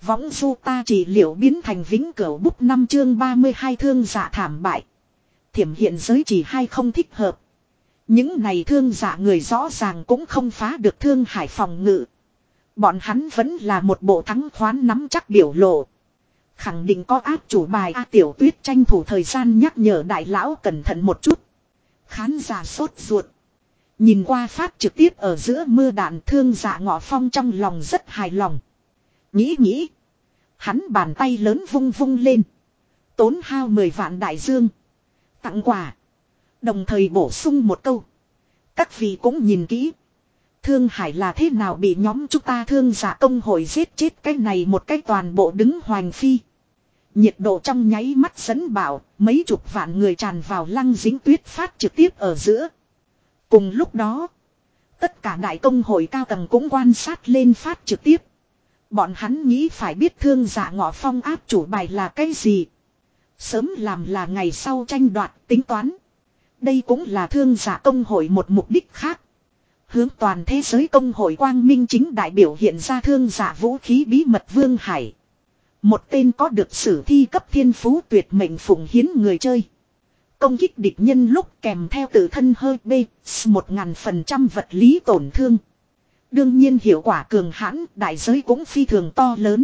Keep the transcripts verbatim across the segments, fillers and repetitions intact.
Võng du ta trị liệu biến thành vĩnh cửu bút năm chương ba mươi hai thương dạ thảm bại. Thiểm hiện giới chỉ hai không thích hợp. Những này thương dạ người rõ ràng cũng không phá được Thương Hải phòng ngự. Bọn hắn vẫn là một bộ thắng khoán nắm chắc biểu lộ. Khẳng định có áp chủ bài A Tiểu Tuyết tranh thủ thời gian nhắc nhở đại lão cẩn thận một chút. Khán giả sốt ruột. Nhìn qua phát trực tiếp ở giữa mưa đạn Thương Dạ Ngọ Phong trong lòng rất hài lòng. Nghĩ nghĩ. Hắn bàn tay lớn vung vung lên. Tốn hao mười vạn đại dương. Tặng quà. Đồng thời bổ sung một câu. Các vị cũng nhìn kỹ. Thương Hải là thế nào bị nhóm chúng ta Thương Dạ công hội giết chết cái này một cái toàn bộ đứng hoành phi. Nhiệt độ trong nháy mắt dẫn bảo. Mấy chục vạn người tràn vào Lăng Dính Tuyết phát trực tiếp ở giữa. Cùng lúc đó. Tất cả đại công hội cao tầng cũng quan sát lên phát trực tiếp. Bọn hắn nghĩ phải biết Thương Dạ Ngọ Phong áp chủ bài là cái gì. Sớm làm là ngày sau tranh đoạt tính toán. Đây cũng là Thương Dạ công hội một mục đích khác. Hướng toàn thế giới công hội quang minh chính đại biểu hiện ra Thương Dạ vũ khí bí mật Vương Hải. Một tên có được sử thi cấp thiên phú tuyệt mệnh phụng hiến người chơi. Công kích địch nhân lúc kèm theo tự thân hơi B, một ngàn phần trăm vật lý tổn thương. Đương nhiên hiệu quả cường hãn, đại giới cũng phi thường to lớn.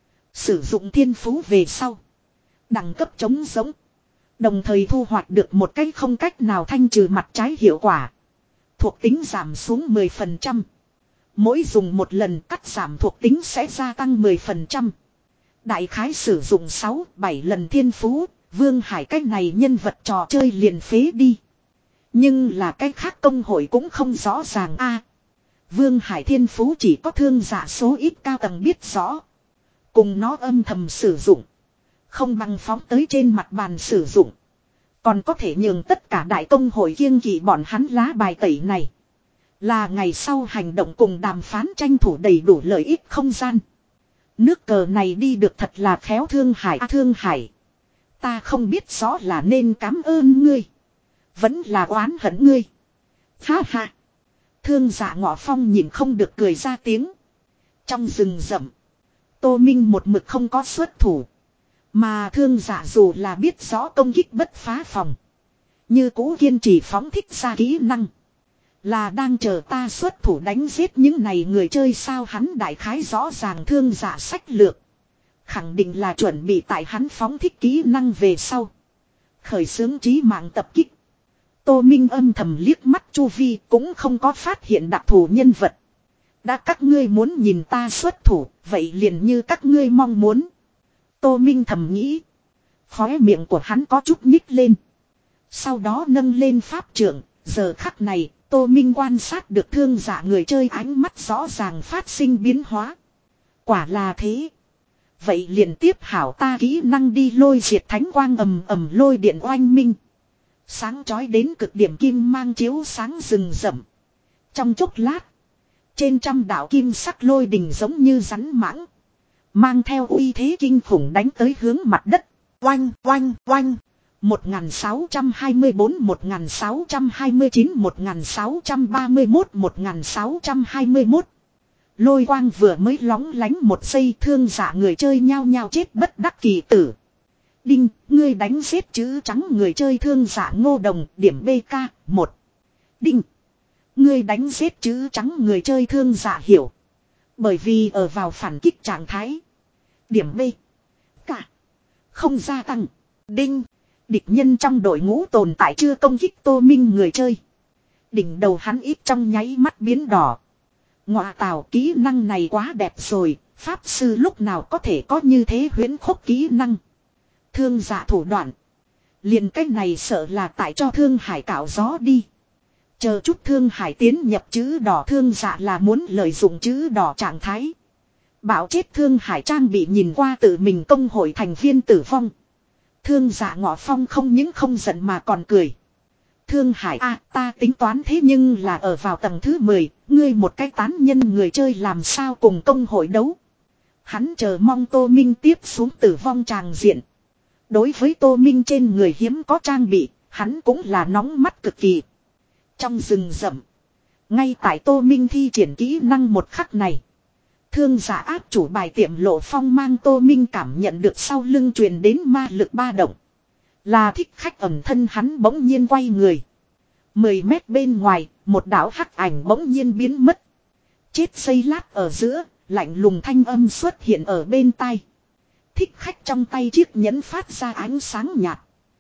Sử dụng thiên phú về sau. Đẳng cấp chống giống. Đồng thời thu hoạch được một cái không cách nào thanh trừ mặt trái hiệu quả. Thuộc tính giảm xuống mười phần trăm. Mỗi dùng một lần cắt giảm thuộc tính sẽ gia tăng mười phần trăm. Đại khái sử dụng sáu, bảy lần thiên phú, Vương Hải cách này nhân vật trò chơi liền phế đi. Nhưng là cách khác công hội cũng không rõ ràng a. Vương Hải thiên phú chỉ có Thương Dạ số ít cao tầng biết rõ. Cùng nó âm thầm sử dụng. Không bằng phóng tới trên mặt bàn sử dụng. Còn có thể nhường tất cả đại công hội kiêng kỵ bọn hắn lá bài tẩy này. Là ngày sau hành động cùng đàm phán tranh thủ đầy đủ lợi ích không gian. Nước cờ này đi được thật là khéo Thương Hải à, Thương Hải. Ta không biết rõ là nên cảm ơn ngươi. Vẫn là oán hận ngươi. Ha ha. Thương Dạ Ngọ Phong nhìn không được cười ra tiếng. Trong rừng rậm. Tô Minh một mực không có xuất thủ. Mà Thương Dạ dù là biết rõ công kích bất phá phòng. Như cũ kiên trì phóng thích ra kỹ năng. Là đang chờ ta xuất thủ đánh giết những này người chơi sao hắn đại khái rõ ràng Thương Dạ sách lược. Khẳng định là chuẩn bị tại hắn phóng thích kỹ năng về sau. Khởi xướng trí mạng tập kích. Tô Minh âm thầm liếc mắt chu vi cũng không có phát hiện đặc thù nhân vật. Đã các ngươi muốn nhìn ta xuất thủ, vậy liền như các ngươi mong muốn. Tô Minh thầm nghĩ. Khóe miệng của hắn có chút nhích lên. Sau đó nâng lên pháp trượng, giờ khắc này, Tô Minh quan sát được Thương Dạ người chơi ánh mắt rõ ràng phát sinh biến hóa. Quả là thế. Vậy liền tiếp hảo ta kỹ năng đi lôi diệt thánh quang ầm ầm lôi điện oanh minh. Sáng chói đến cực điểm kim mang chiếu sáng rừng rậm. Trong chốc lát. Trên trăm đạo kim sắc lôi đình giống như rắn mãng. Mang theo uy thế kinh khủng đánh tới hướng mặt đất. Oanh oanh oanh. một nghìn sáu trăm hai mươi bốn, một nghìn sáu trăm hai mươi chín, một nghìn sáu trăm ba mươi mốt, một nghìn sáu trăm hai mươi mốt. Lôi quang vừa mới lóng lánh một giây Thương Dạ người chơi nhao nhao chết bất đắc kỳ tử. Đinh, ngươi đánh giết chữ trắng người chơi Thương Dạ Ngô Đồng, điểm bê ca, một. Đinh, ngươi đánh giết chữ trắng người chơi Thương Dạ Hiểu. Bởi vì ở vào phản kích trạng thái. Điểm B. Cả. Không gia tăng. Đinh, địch nhân trong đội ngũ tồn tại chưa công kích Tô Minh người chơi. Đỉnh đầu hắn ít trong nháy mắt biến đỏ. Ngọa tào kỹ năng này quá đẹp rồi, pháp sư lúc nào có thể có như thế huyễn khốc kỹ năng. Thương Dạ thủ đoạn. Liền cách này sợ là tại cho Thương Hải cạo gió đi. Chờ chút Thương Hải tiến nhập chữ đỏ Thương Dạ là muốn lợi dụng chữ đỏ trạng thái. Bảo chết Thương Hải trang bị nhìn qua tự mình công hội thành viên tử vong. Thương Dạ Ngọ Phong không những không giận mà còn cười. Thương Hải a à, ta tính toán thế nhưng là ở vào tầng thứ mười, ngươi một cái tán nhân người chơi làm sao cùng công hội đấu. Hắn chờ mong Tô Minh tiếp xuống tử vong tràng diện. Đối với Tô Minh trên người hiếm có trang bị, hắn cũng là nóng mắt cực kỳ. Trong rừng rậm, ngay tại Tô Minh thi triển kỹ năng một khắc này. Thương giả áp chủ bài tiệm lộ phong mang Tô Minh cảm nhận được sau lưng truyền đến ma lực ba động. Là thích khách ẩn thân hắn bỗng nhiên quay người. Mười mét bên ngoài, một đảo hắc ảnh bỗng nhiên biến mất. Chết giây lát ở giữa, lạnh lùng thanh âm xuất hiện ở bên tai. Thích khách trong tay chiếc nhẫn phát ra ánh sáng nhạt.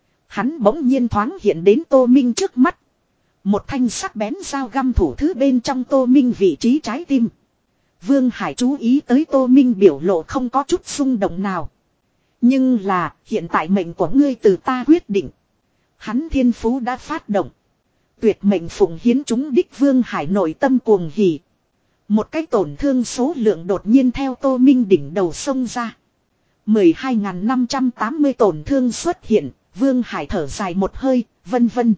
Hắn bỗng nhiên thoáng hiện đến Tô Minh trước mắt. Một thanh sắc bén dao găm thủ thứ bên trong Tô Minh vị trí trái tim. Vương Hải chú ý tới Tô Minh biểu lộ không có chút xung động nào. Nhưng là, hiện tại mệnh của ngươi từ ta quyết định. Hắn thiên phú đã phát động. Tuyệt mệnh phụng hiến chúng đích Vương Hải nội tâm cuồng hỉ. Một cái tổn thương số lượng đột nhiên theo Tô Minh đỉnh đầu sông ra. mười hai nghìn năm trăm tám mươi tổn thương xuất hiện, Vương Hải thở dài một hơi, vân vân.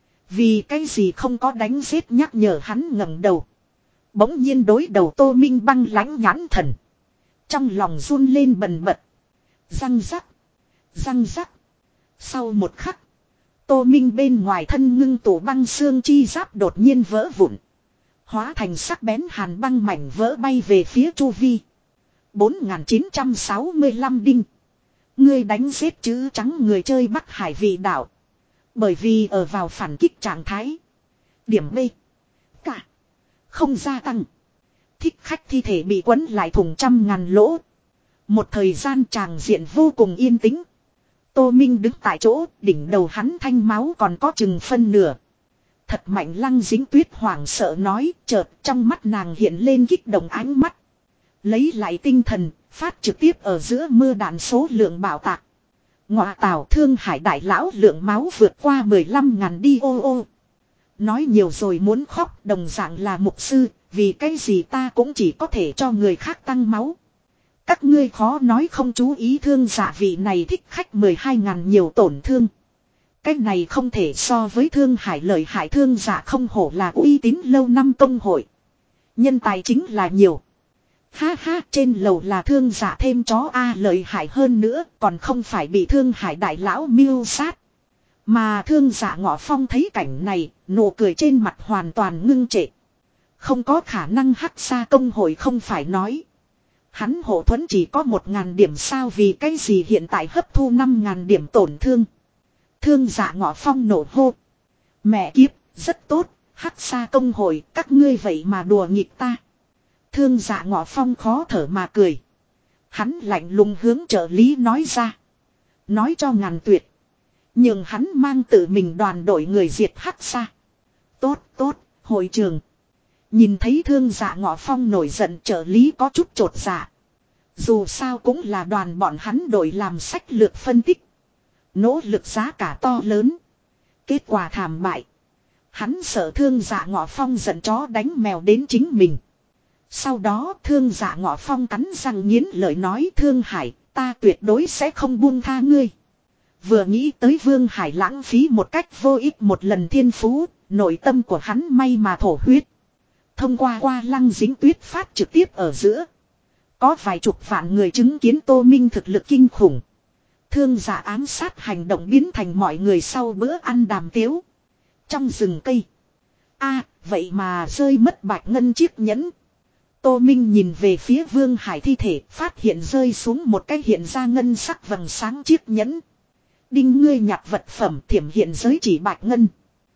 Vì cái gì không có đánh giết nhắc nhở hắn ngẩng đầu. Bỗng nhiên đối đầu Tô Minh băng lãnh nhãn thần. Trong lòng run lên bần bật. Răng rắc. Răng rắc. Sau một khắc. Tô Minh bên ngoài thân ngưng tụ băng xương chi giáp đột nhiên vỡ vụn. Hóa thành sắc bén hàn băng mảnh vỡ bay về phía chu vi. bốn nghìn chín trăm sáu mươi lăm đinh. Ngươi đánh giết chữ trắng người chơi Bắc Hải vị đảo. Bởi vì ở vào phản kích trạng thái. Điểm B. Cả. Không gia tăng. Thích khách thi thể bị quấn lại thùng trăm ngàn lỗ. Một thời gian tràng diện vô cùng yên tĩnh. Tô Minh đứng tại chỗ, đỉnh đầu hắn thanh máu còn có chừng phân nửa. Thật mạnh Lăng Dính Tuyết hoảng sợ nói, chợt trong mắt nàng hiện lên kích động ánh mắt. Lấy lại tinh thần, phát trực tiếp ở giữa mưa đạn số lượng bảo tạc. Ngọa Tào Thương Hải đại lão lượng máu vượt qua mười lăm ngàn đi ô ô. Nói nhiều rồi muốn khóc, đồng dạng là mục sư, vì cái gì ta cũng chỉ có thể cho người khác tăng máu. Các ngươi khó nói không chú ý thương giả vị này thích khách mười hai ngàn nhiều tổn thương. Cái này không thể so với Thương Hải lợi hại thương giả không hổ là uy tín lâu năm công hội. Nhân tài chính là nhiều. Ha ha, trên lầu là thương giả thêm chó A lợi hại hơn nữa, còn không phải bị Thương Hải đại lão mưu sát. Mà thương giả Ngọ Phong thấy cảnh này, nụ cười trên mặt hoàn toàn ngưng trệ. Không có khả năng hắc xa công hội không phải nói. Hắn hộ thuẫn chỉ có một ngàn điểm sao vì cái gì hiện tại hấp thu năm ngàn điểm tổn thương. Thương giả Ngọ Phong nổ hô. Mẹ kiếp, rất tốt, hắc xa công hội, các ngươi vậy mà đùa nghịch ta. Thương giả Ngọ Phong khó thở mà cười. Hắn lạnh lùng hướng trợ lý nói ra. Nói cho Ngàn Tuyệt. Nhưng hắn mang tự mình đoàn đội người diệt hắc xa. Tốt, tốt, hội trường. Nhìn thấy thương giả Ngọ Phong nổi giận trợ lý có chút chột dạ. Dù sao cũng là đoàn bọn hắn đội làm sách lược phân tích. Nỗ lực giá cả to lớn. Kết quả thảm bại. Hắn sợ thương giả Ngọ Phong giận chó đánh mèo đến chính mình. Sau đó thương giả Ngọ Phong cắn răng nghiến lợi nói Thương Hải, ta tuyệt đối sẽ không buông tha ngươi. Vừa nghĩ tới Vương Hải lãng phí một cách vô ích một lần thiên phú, nội tâm của hắn may mà thổ huyết. Thông qua qua Lăng Dính Tuyết phát trực tiếp ở giữa. Có vài chục vạn người chứng kiến Tô Minh thực lực kinh khủng. Thương giả ám sát hành động biến thành mọi người sau bữa ăn đàm tiếu. Trong rừng cây. A, vậy mà rơi mất bạch ngân chiếc nhẫn. Tô Minh nhìn về phía Vương Hải thi thể, phát hiện rơi xuống một cái hiện ra ngân sắc vầng sáng chiếc nhẫn. Đinh ngươi nhặt vật phẩm thiểm hiện giới chỉ bạch ngân.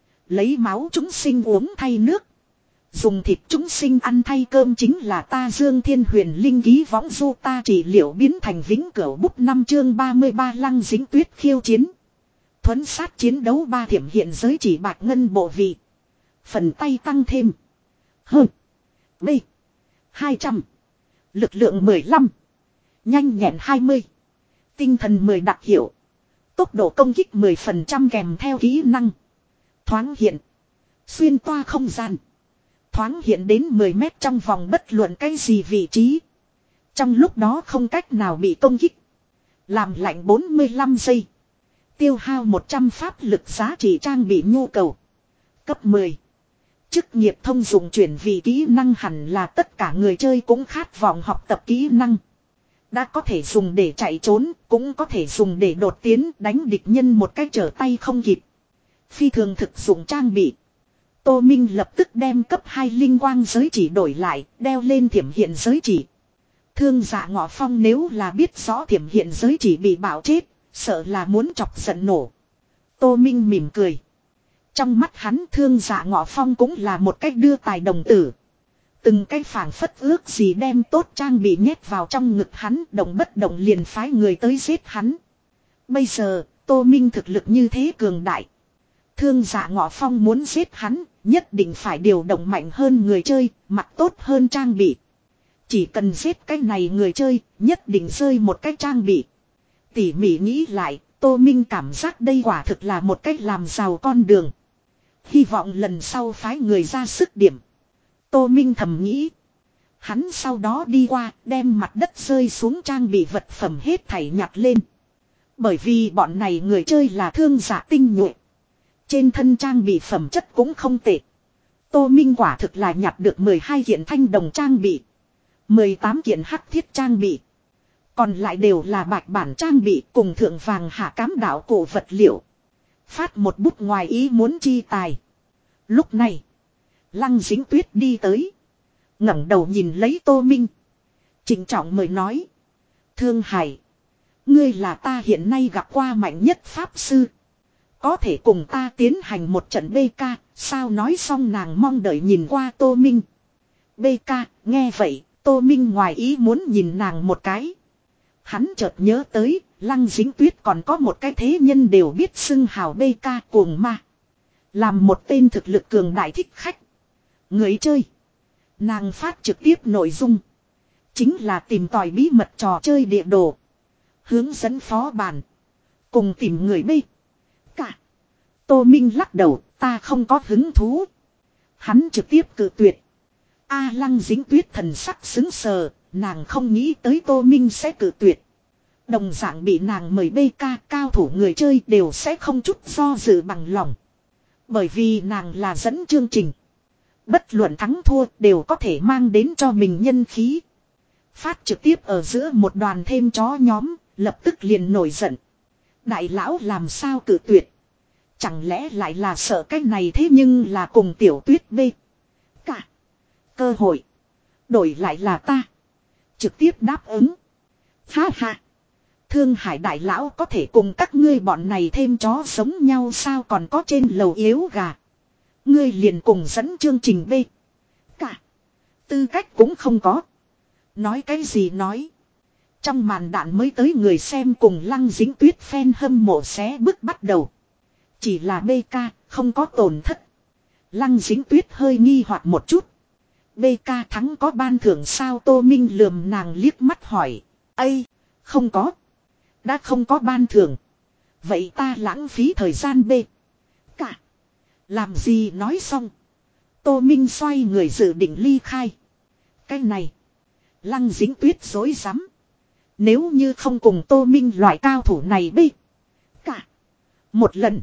Lấy máu chúng sinh uống thay nước. Dùng thịt chúng sinh ăn thay cơm chính là ta Dương Thiên Huyền Linh ký võng du ta trị liệu biến thành vĩnh cửu bút năm chương ba mươi ba Lăng Dính Tuyết khiêu chiến. Thuấn sát chiến đấu ba thiểm hiện giới chỉ bạch ngân bộ vị. Phần tay tăng thêm. Hơ. B. hai trăm. Lực lượng mười lăm. Nhanh nhẹn hai mươi. Tinh thần mười đặc hiệu. Tốc độ công kích mười phần trăm kèm theo kỹ năng. Thoáng hiện. Xuyên toa không gian. Thoáng hiện đến mười mét trong vòng bất luận cái gì vị trí. Trong lúc đó không cách nào bị công kích. Làm lạnh bốn mươi lăm giây. Tiêu hao một trăm pháp lực giá trị trang bị nhu cầu. Cấp mười. Chức nghiệp thông dụng chuyển vị kỹ năng hẳn là tất cả người chơi cũng khát vọng học tập kỹ năng. Đã có thể dùng để chạy trốn, cũng có thể dùng để đột tiến đánh địch nhân một cách trở tay không kịp. Phi thường thực dụng trang bị. Tô Minh lập tức đem cấp hai linh quang giới chỉ đổi lại, đeo lên thiểm hiện giới chỉ. Thương Dạ Ngọ Phong nếu là biết rõ thiểm hiện giới chỉ bị bạo chết, sợ là muốn chọc giận nổ. Tô Minh mỉm cười. Trong mắt hắn Thương Dạ Ngọ Phong cũng là một cách đưa tài đồng tử. Từng cái phảng phất ước gì đem tốt trang bị nhét vào trong ngực hắn, động bất động liền phái người tới giết hắn. Bây giờ, Tô Minh thực lực như thế cường đại. Thương Dạ Ngọ Phong muốn giết hắn, nhất định phải điều động mạnh hơn người chơi, mặc tốt hơn trang bị. Chỉ cần giết cái này người chơi, nhất định rơi một cái trang bị. Tỉ mỉ nghĩ lại, Tô Minh cảm giác đây quả thực là một cách làm giàu con đường. Hy vọng lần sau phái người ra sức điểm. Tô Minh thầm nghĩ. Hắn sau đó đi qua, đem mặt đất rơi xuống trang bị vật phẩm hết thảy nhặt lên. Bởi vì bọn này người chơi là thương giả tinh nhuệ. Trên thân trang bị phẩm chất cũng không tệ. Tô Minh quả thực là nhặt được mười hai kiện thanh đồng trang bị. mười tám kiện hắc thiết trang bị. Còn lại đều là bạch bản trang bị cùng thượng vàng hạ cám đạo cổ vật liệu. Phát một bút ngoài ý muốn chi tài. Lúc này, Lăng Dính Tuyết đi tới. ngẩng đầu nhìn lấy Tô Minh. Trịnh trọng mời nói. Thương Hải. Ngươi là ta hiện nay gặp qua mạnh nhất pháp sư. Có thể cùng ta tiến hành một trận bê ca. Sao nói xong nàng mong đợi nhìn qua Tô Minh. bê ca, nghe vậy, Tô Minh ngoài ý muốn nhìn nàng một cái. Hắn chợt nhớ tới, Lăng Dính Tuyết còn có một cái thế nhân đều biết xưng hào bê ca cuồng ma. Làm một tên thực lực cường đại thích khách. Người chơi. Nàng phát trực tiếp nội dung. Chính là tìm tòi bí mật trò chơi địa đồ. Hướng dẫn phó bản. Cùng tìm người bê. Cả. Tô Minh lắc đầu, ta không có hứng thú. Hắn trực tiếp cự tuyệt. A Lăng Dính Tuyết thần sắc xứng sờ, nàng không nghĩ tới Tô Minh sẽ cự tuyệt. Đồng dạng bị nàng mời bê ca cao thủ người chơi đều sẽ không chút do dự bằng lòng. Bởi vì nàng là dẫn chương trình. Bất luận thắng thua đều có thể mang đến cho mình nhân khí. Phát trực tiếp ở giữa một đoàn thêm chó nhóm, lập tức liền nổi giận. Đại lão làm sao cự tuyệt. Chẳng lẽ lại là sợ cái này thế nhưng là cùng tiểu tuyết bê. Cả. Cơ hội. Đổi lại là ta. Trực tiếp đáp ứng. Ha ha. Thương Hải đại lão có thể cùng các ngươi bọn này thêm chó sống nhau sao còn có trên lầu yếu gà. Ngươi liền cùng dẫn chương trình B. Cả. Tư cách cũng không có. Nói cái gì nói. Trong màn đạn mới tới người xem cùng Lăng Dính Tuyết fan hâm mộ xé bức bắt đầu. Chỉ là bê ca, không có tổn thất. Lăng Dính Tuyết hơi nghi hoặc một chút. bê ca thắng có ban thưởng sao Tô Minh lườm nàng liếc mắt hỏi. Ây, không có. Đã không có ban thưởng. Vậy ta lãng phí thời gian bê. Cả. Làm gì nói xong. Tô Minh xoay người dự định ly khai. Cái này. Lăng Dính Tuyết dối rắm. Nếu như không cùng Tô Minh loại cao thủ này bê. Cả. Một lần.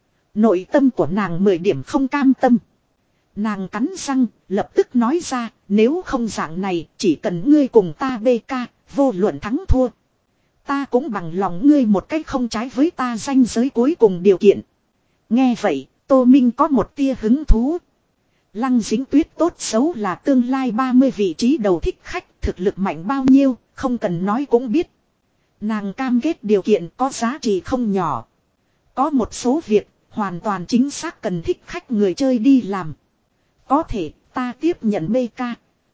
Nội tâm của nàng mười điểm không cam tâm. Nàng cắn răng, lập tức nói ra, nếu không dạng này, chỉ cần ngươi cùng ta bê ca, vô luận thắng thua. Ta cũng bằng lòng ngươi một cách không trái với ta ranh giới cuối cùng điều kiện. Nghe vậy, Tô Minh có một tia hứng thú. Lăng Dính Tuyết tốt xấu là tương lai ba mươi vị trí đầu thích khách, thực lực mạnh bao nhiêu, không cần nói cũng biết. Nàng cam kết điều kiện có giá trị không nhỏ. Có một số việc, hoàn toàn chính xác cần thích khách người chơi đi làm. Có thể, ta tiếp nhận bê ca.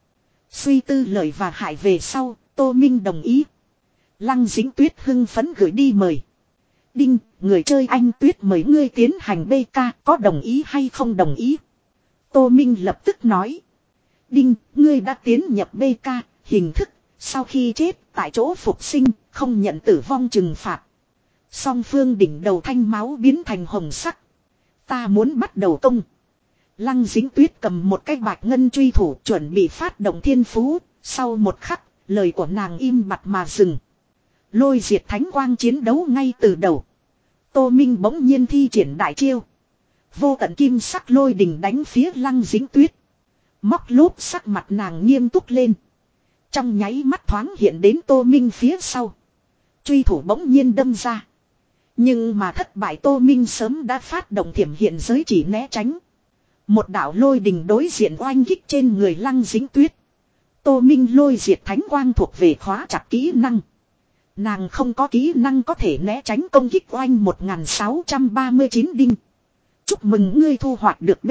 Suy tư lời và hại về sau, Tô Minh đồng ý. Lăng Dính Tuyết hưng phấn gửi đi mời. Đinh, người chơi anh Tuyết mời ngươi tiến hành bê ca, có đồng ý hay không đồng ý? Tô Minh lập tức nói. Đinh, ngươi đã tiến nhập bê ca, hình thức, sau khi chết, tại chỗ phục sinh, không nhận tử vong trừng phạt. Song phương đỉnh đầu thanh máu biến thành hồng sắc. Ta muốn bắt đầu công. Lăng Dính Tuyết cầm một cái bạch ngân truy thủ chuẩn bị phát động thiên phú. Sau một khắc, lời của nàng im bặt mà dừng. Lôi diệt thánh quang chiến đấu ngay từ đầu. Tô Minh bỗng nhiên thi triển đại chiêu. Vô tận kim sắc lôi đình đánh phía Lăng Dính Tuyết. Móc lốp sắc mặt nàng nghiêm túc lên. Trong nháy mắt thoáng hiện đến Tô Minh phía sau. Truy thủ bỗng nhiên đâm ra. Nhưng mà thất bại Tô Minh sớm đã phát động thiểm hiện giới chỉ né tránh. Một đạo lôi đình đối diện oanh kích trên người Lăng Dính Tuyết. Tô Minh lôi diệt thánh quang thuộc về khóa chặt kỹ năng. Nàng không có kỹ năng có thể né tránh công kích oanh một nghìn sáu trăm ba mươi chín đinh. Chúc mừng ngươi thu hoạch được B.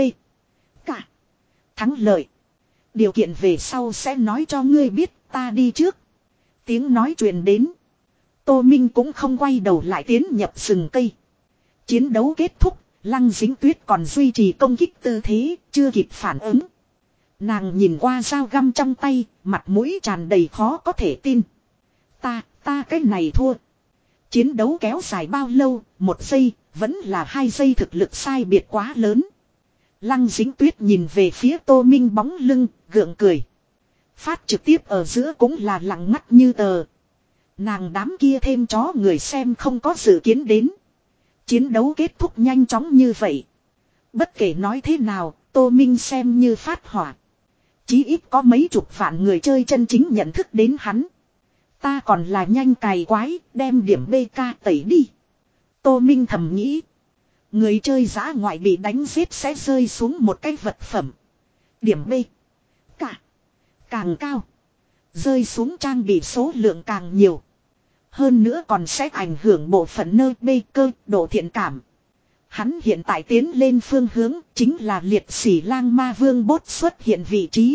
Cả. Thắng lợi. Điều kiện về sau sẽ nói cho ngươi biết, ta đi trước. Tiếng nói truyền đến. Tô Minh cũng không quay đầu lại tiến nhập rừng cây. Chiến đấu kết thúc, Lăng Dính Tuyết còn duy trì công kích tư thế, chưa kịp phản ứng. Nàng nhìn qua dao găm trong tay, mặt mũi tràn đầy khó có thể tin. Ta, ta cái này thua. Chiến đấu kéo dài bao lâu, một giây, vẫn là hai giây, thực lực sai biệt quá lớn. Lăng Dính Tuyết nhìn về phía Tô Minh bóng lưng, gượng cười. Phát trực tiếp ở giữa cũng là lặng ngắt như tờ. Nàng đám kia thêm chó người xem không có dự kiến đến. Chiến đấu kết thúc nhanh chóng như vậy. Bất kể nói thế nào, Tô Minh xem như phát hỏa. Chí ít có mấy chục vạn người chơi chân chính nhận thức đến hắn. Ta còn là nhanh cày quái, đem điểm bê ca tẩy đi. Tô Minh thầm nghĩ. Người chơi giã ngoại bị đánh giết sẽ rơi xuống một cái vật phẩm. Điểm B. Cả. Càng cao. Rơi xuống trang bị số lượng càng nhiều. Hơn nữa còn sẽ ảnh hưởng bộ phận nơi B cơ độ thiện cảm. Hắn hiện tại tiến lên phương hướng chính là liệt sỉ lang ma vương bốt xuất hiện vị trí.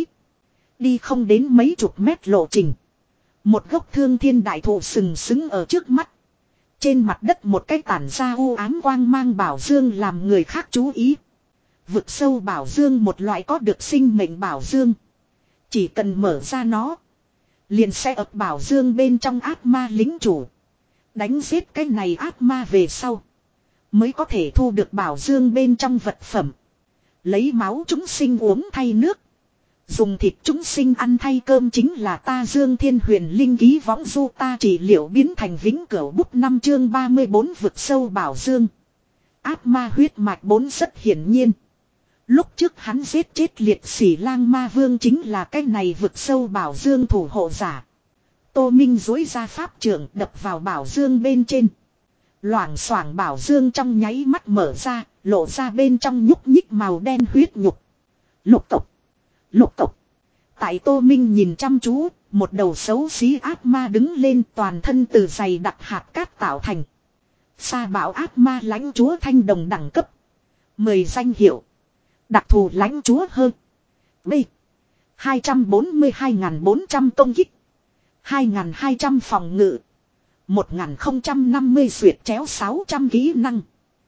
Đi không đến mấy chục mét lộ trình. Một gốc thương thiên đại thụ sừng sững ở trước mắt. Trên mặt đất một cái tản ra u ám quang mang bảo dương làm người khác chú ý. Vực sâu bảo dương một loại có được sinh mệnh bảo dương. Chỉ cần mở ra nó. Liền sẽ ập bảo dương bên trong ác ma lính chủ. Đánh giết cái này ác ma về sau. Mới có thể thu được bảo dương bên trong vật phẩm. Lấy máu chúng sinh uống thay nước. Dùng thịt chúng sinh ăn thay cơm chính là ta Dương Thiên Huyền Linh ký võng du ta trị liệu biến thành vĩnh cửu bút năm chương ba mươi bốn vực sâu bảo dương. Ác ma huyết mạch bốn rất hiển nhiên. Lúc trước hắn giết chết liệt sỉ lang ma vương chính là cái này vực sâu bảo dương thủ hộ giả. Tô Minh dối ra pháp trưởng đập vào bảo dương bên trên. Loảng xoảng bảo dương trong nháy mắt mở ra, lộ ra bên trong nhúc nhích màu đen huyết nhục. Lục tục. Lục tục. Tại Tô Minh nhìn chăm chú, một đầu xấu xí ác ma đứng lên toàn thân từ dày đặc hạt cát tạo thành. Sa bảo ác ma lãnh chúa thanh đồng đẳng cấp. Mười danh hiệu. Đặc thù lãnh chúa hơn. B. hai trăm bốn mươi hai nghìn bốn trăm công kích. hai nghìn hai trăm phòng ngự. một nghìn không trăm năm mươi xuyệt chéo sáu trăm kỹ năng.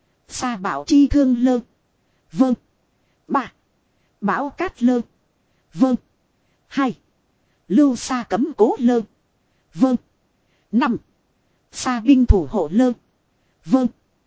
Sa bảo chi thương lơ. Vâng. ba. Bảo cát lơ. Vâng. hai. Lưu sa cấm cố lơ. Vâng. năm. Sa binh thủ hộ lơ. Vâng.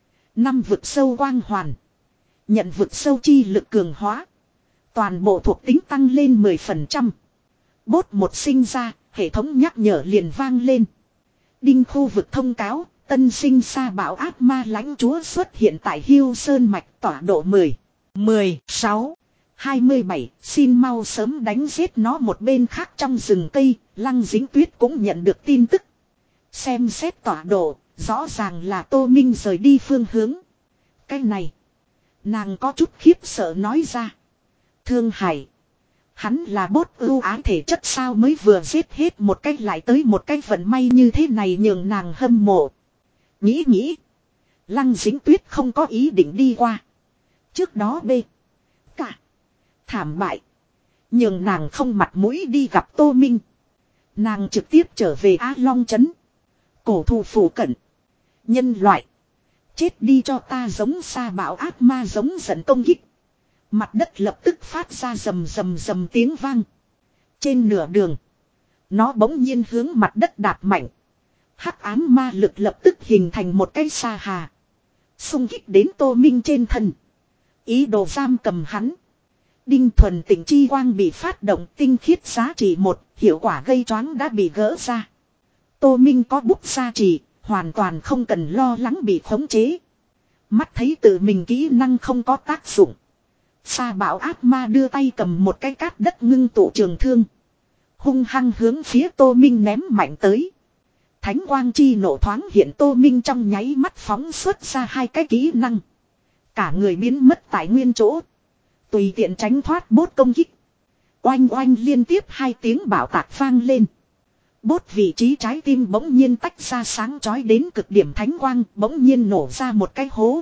năm vực sâu quang hoàn. Nhận vực sâu chi lực cường hóa. Toàn bộ thuộc tính tăng lên mười phần trăm. Bốt một sinh ra, hệ thống nhắc nhở liền vang lên. Đinh khu vực thông cáo, tân sinh sa bảo ác ma lãnh chúa xuất hiện tại Hiêu Sơn Mạch tọa độ mười. mười sáu. hai mươi bảy, xin mau sớm đánh giết nó một bên khác trong rừng cây, Lăng Dính Tuyết cũng nhận được tin tức. Xem xét tọa độ, rõ ràng là Tô Minh rời đi phương hướng. Cái này, nàng có chút khiếp sợ nói ra. Thương Hải, hắn là bốt ưu ái thể chất sao mới vừa giết hết một cách lại tới một cái vận may như thế này nhường nàng hâm mộ. Nghĩ nghĩ, Lăng Dính Tuyết không có ý định đi qua. Trước đó B. Cả. Thảm bại. Nhưng nàng không mặt mũi đi gặp Tô Minh. Nàng trực tiếp trở về Á Long Trấn. Cổ thụ phủ cận. Nhân loại. Chết đi cho ta giống sa bảo ác ma giống giận công kích. Mặt đất lập tức phát ra rầm rầm rầm tiếng vang. Trên nửa đường. Nó bỗng nhiên hướng mặt đất đạp mạnh. Hắc ám ma lực lập tức hình thành một cái sa hà. Xung kích đến Tô Minh trên thân. Ý đồ giam cầm hắn. Đinh thuần tỉnh chi quang bị phát động tinh khiết giá trị một, hiệu quả gây choáng đã bị gỡ ra. Tô Minh có bút gia trì, hoàn toàn không cần lo lắng bị khống chế. Mắt thấy tự mình kỹ năng không có tác dụng. Sa bảo ác ma đưa tay cầm một cái cát đất ngưng tụ trường thương. Hung hăng hướng phía Tô Minh ném mạnh tới. Thánh quang chi nổ thoáng hiện Tô Minh trong nháy mắt phóng xuất ra hai cái kỹ năng. Cả người biến mất tại nguyên chỗ. Tùy tiện tránh thoát bốt công kích. Oanh oanh liên tiếp hai tiếng bảo tạc vang lên. Bốt vị trí trái tim bỗng nhiên tách ra sáng chói đến cực điểm thánh quang, bỗng nhiên nổ ra một cái hố.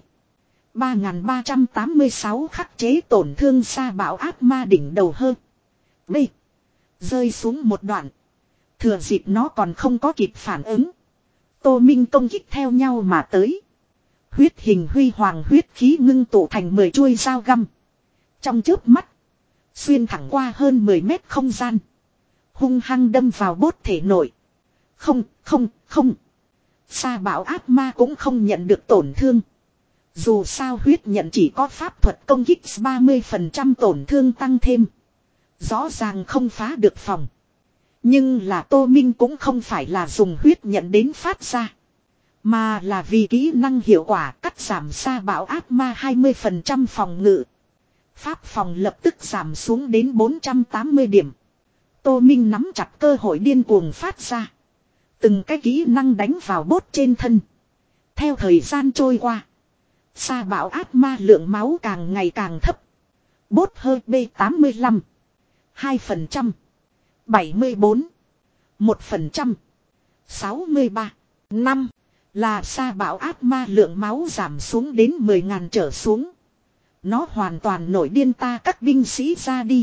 ba nghìn ba trăm tám mươi sáu khắc chế tổn thương sa bạo ác ma đỉnh đầu hơn. B. Rơi xuống một đoạn. Thừa dịp nó còn không có kịp phản ứng. Tô Minh công kích theo nhau mà tới. Huyết hình huy hoàng huyết khí ngưng tụ thành mười chuôi dao găm. Trong chớp mắt. Xuyên thẳng qua hơn mười mét không gian. Hung hăng đâm vào bốt thể nội. Không, không, không. Sa bảo ác ma cũng không nhận được tổn thương. Dù sao huyết nhận chỉ có pháp thuật công kích ba mươi phần trăm tổn thương tăng thêm. Rõ ràng không phá được phòng. Nhưng là Tô Minh cũng không phải là dùng huyết nhận đến phát ra. Mà là vì kỹ năng hiệu quả cắt giảm sa bảo ác ma hai mươi phần trăm phòng ngự. Pháp phòng lập tức giảm xuống đến bốn trăm tám mươi điểm. Tô Minh nắm chặt cơ hội điên cuồng phát ra. Từng cái kỹ năng đánh vào bốt trên thân. Theo thời gian trôi qua. Sa bảo ác ma lượng máu càng ngày càng thấp. Bốt hơi B tám mươi lăm. hai phần trăm. bảy mươi bốn. một phần trăm. sáu mươi ba. năm. Là sa bảo ác ma lượng máu giảm xuống đến mười nghìn trở xuống. Nó hoàn toàn nổi điên ta các binh sĩ ra đi.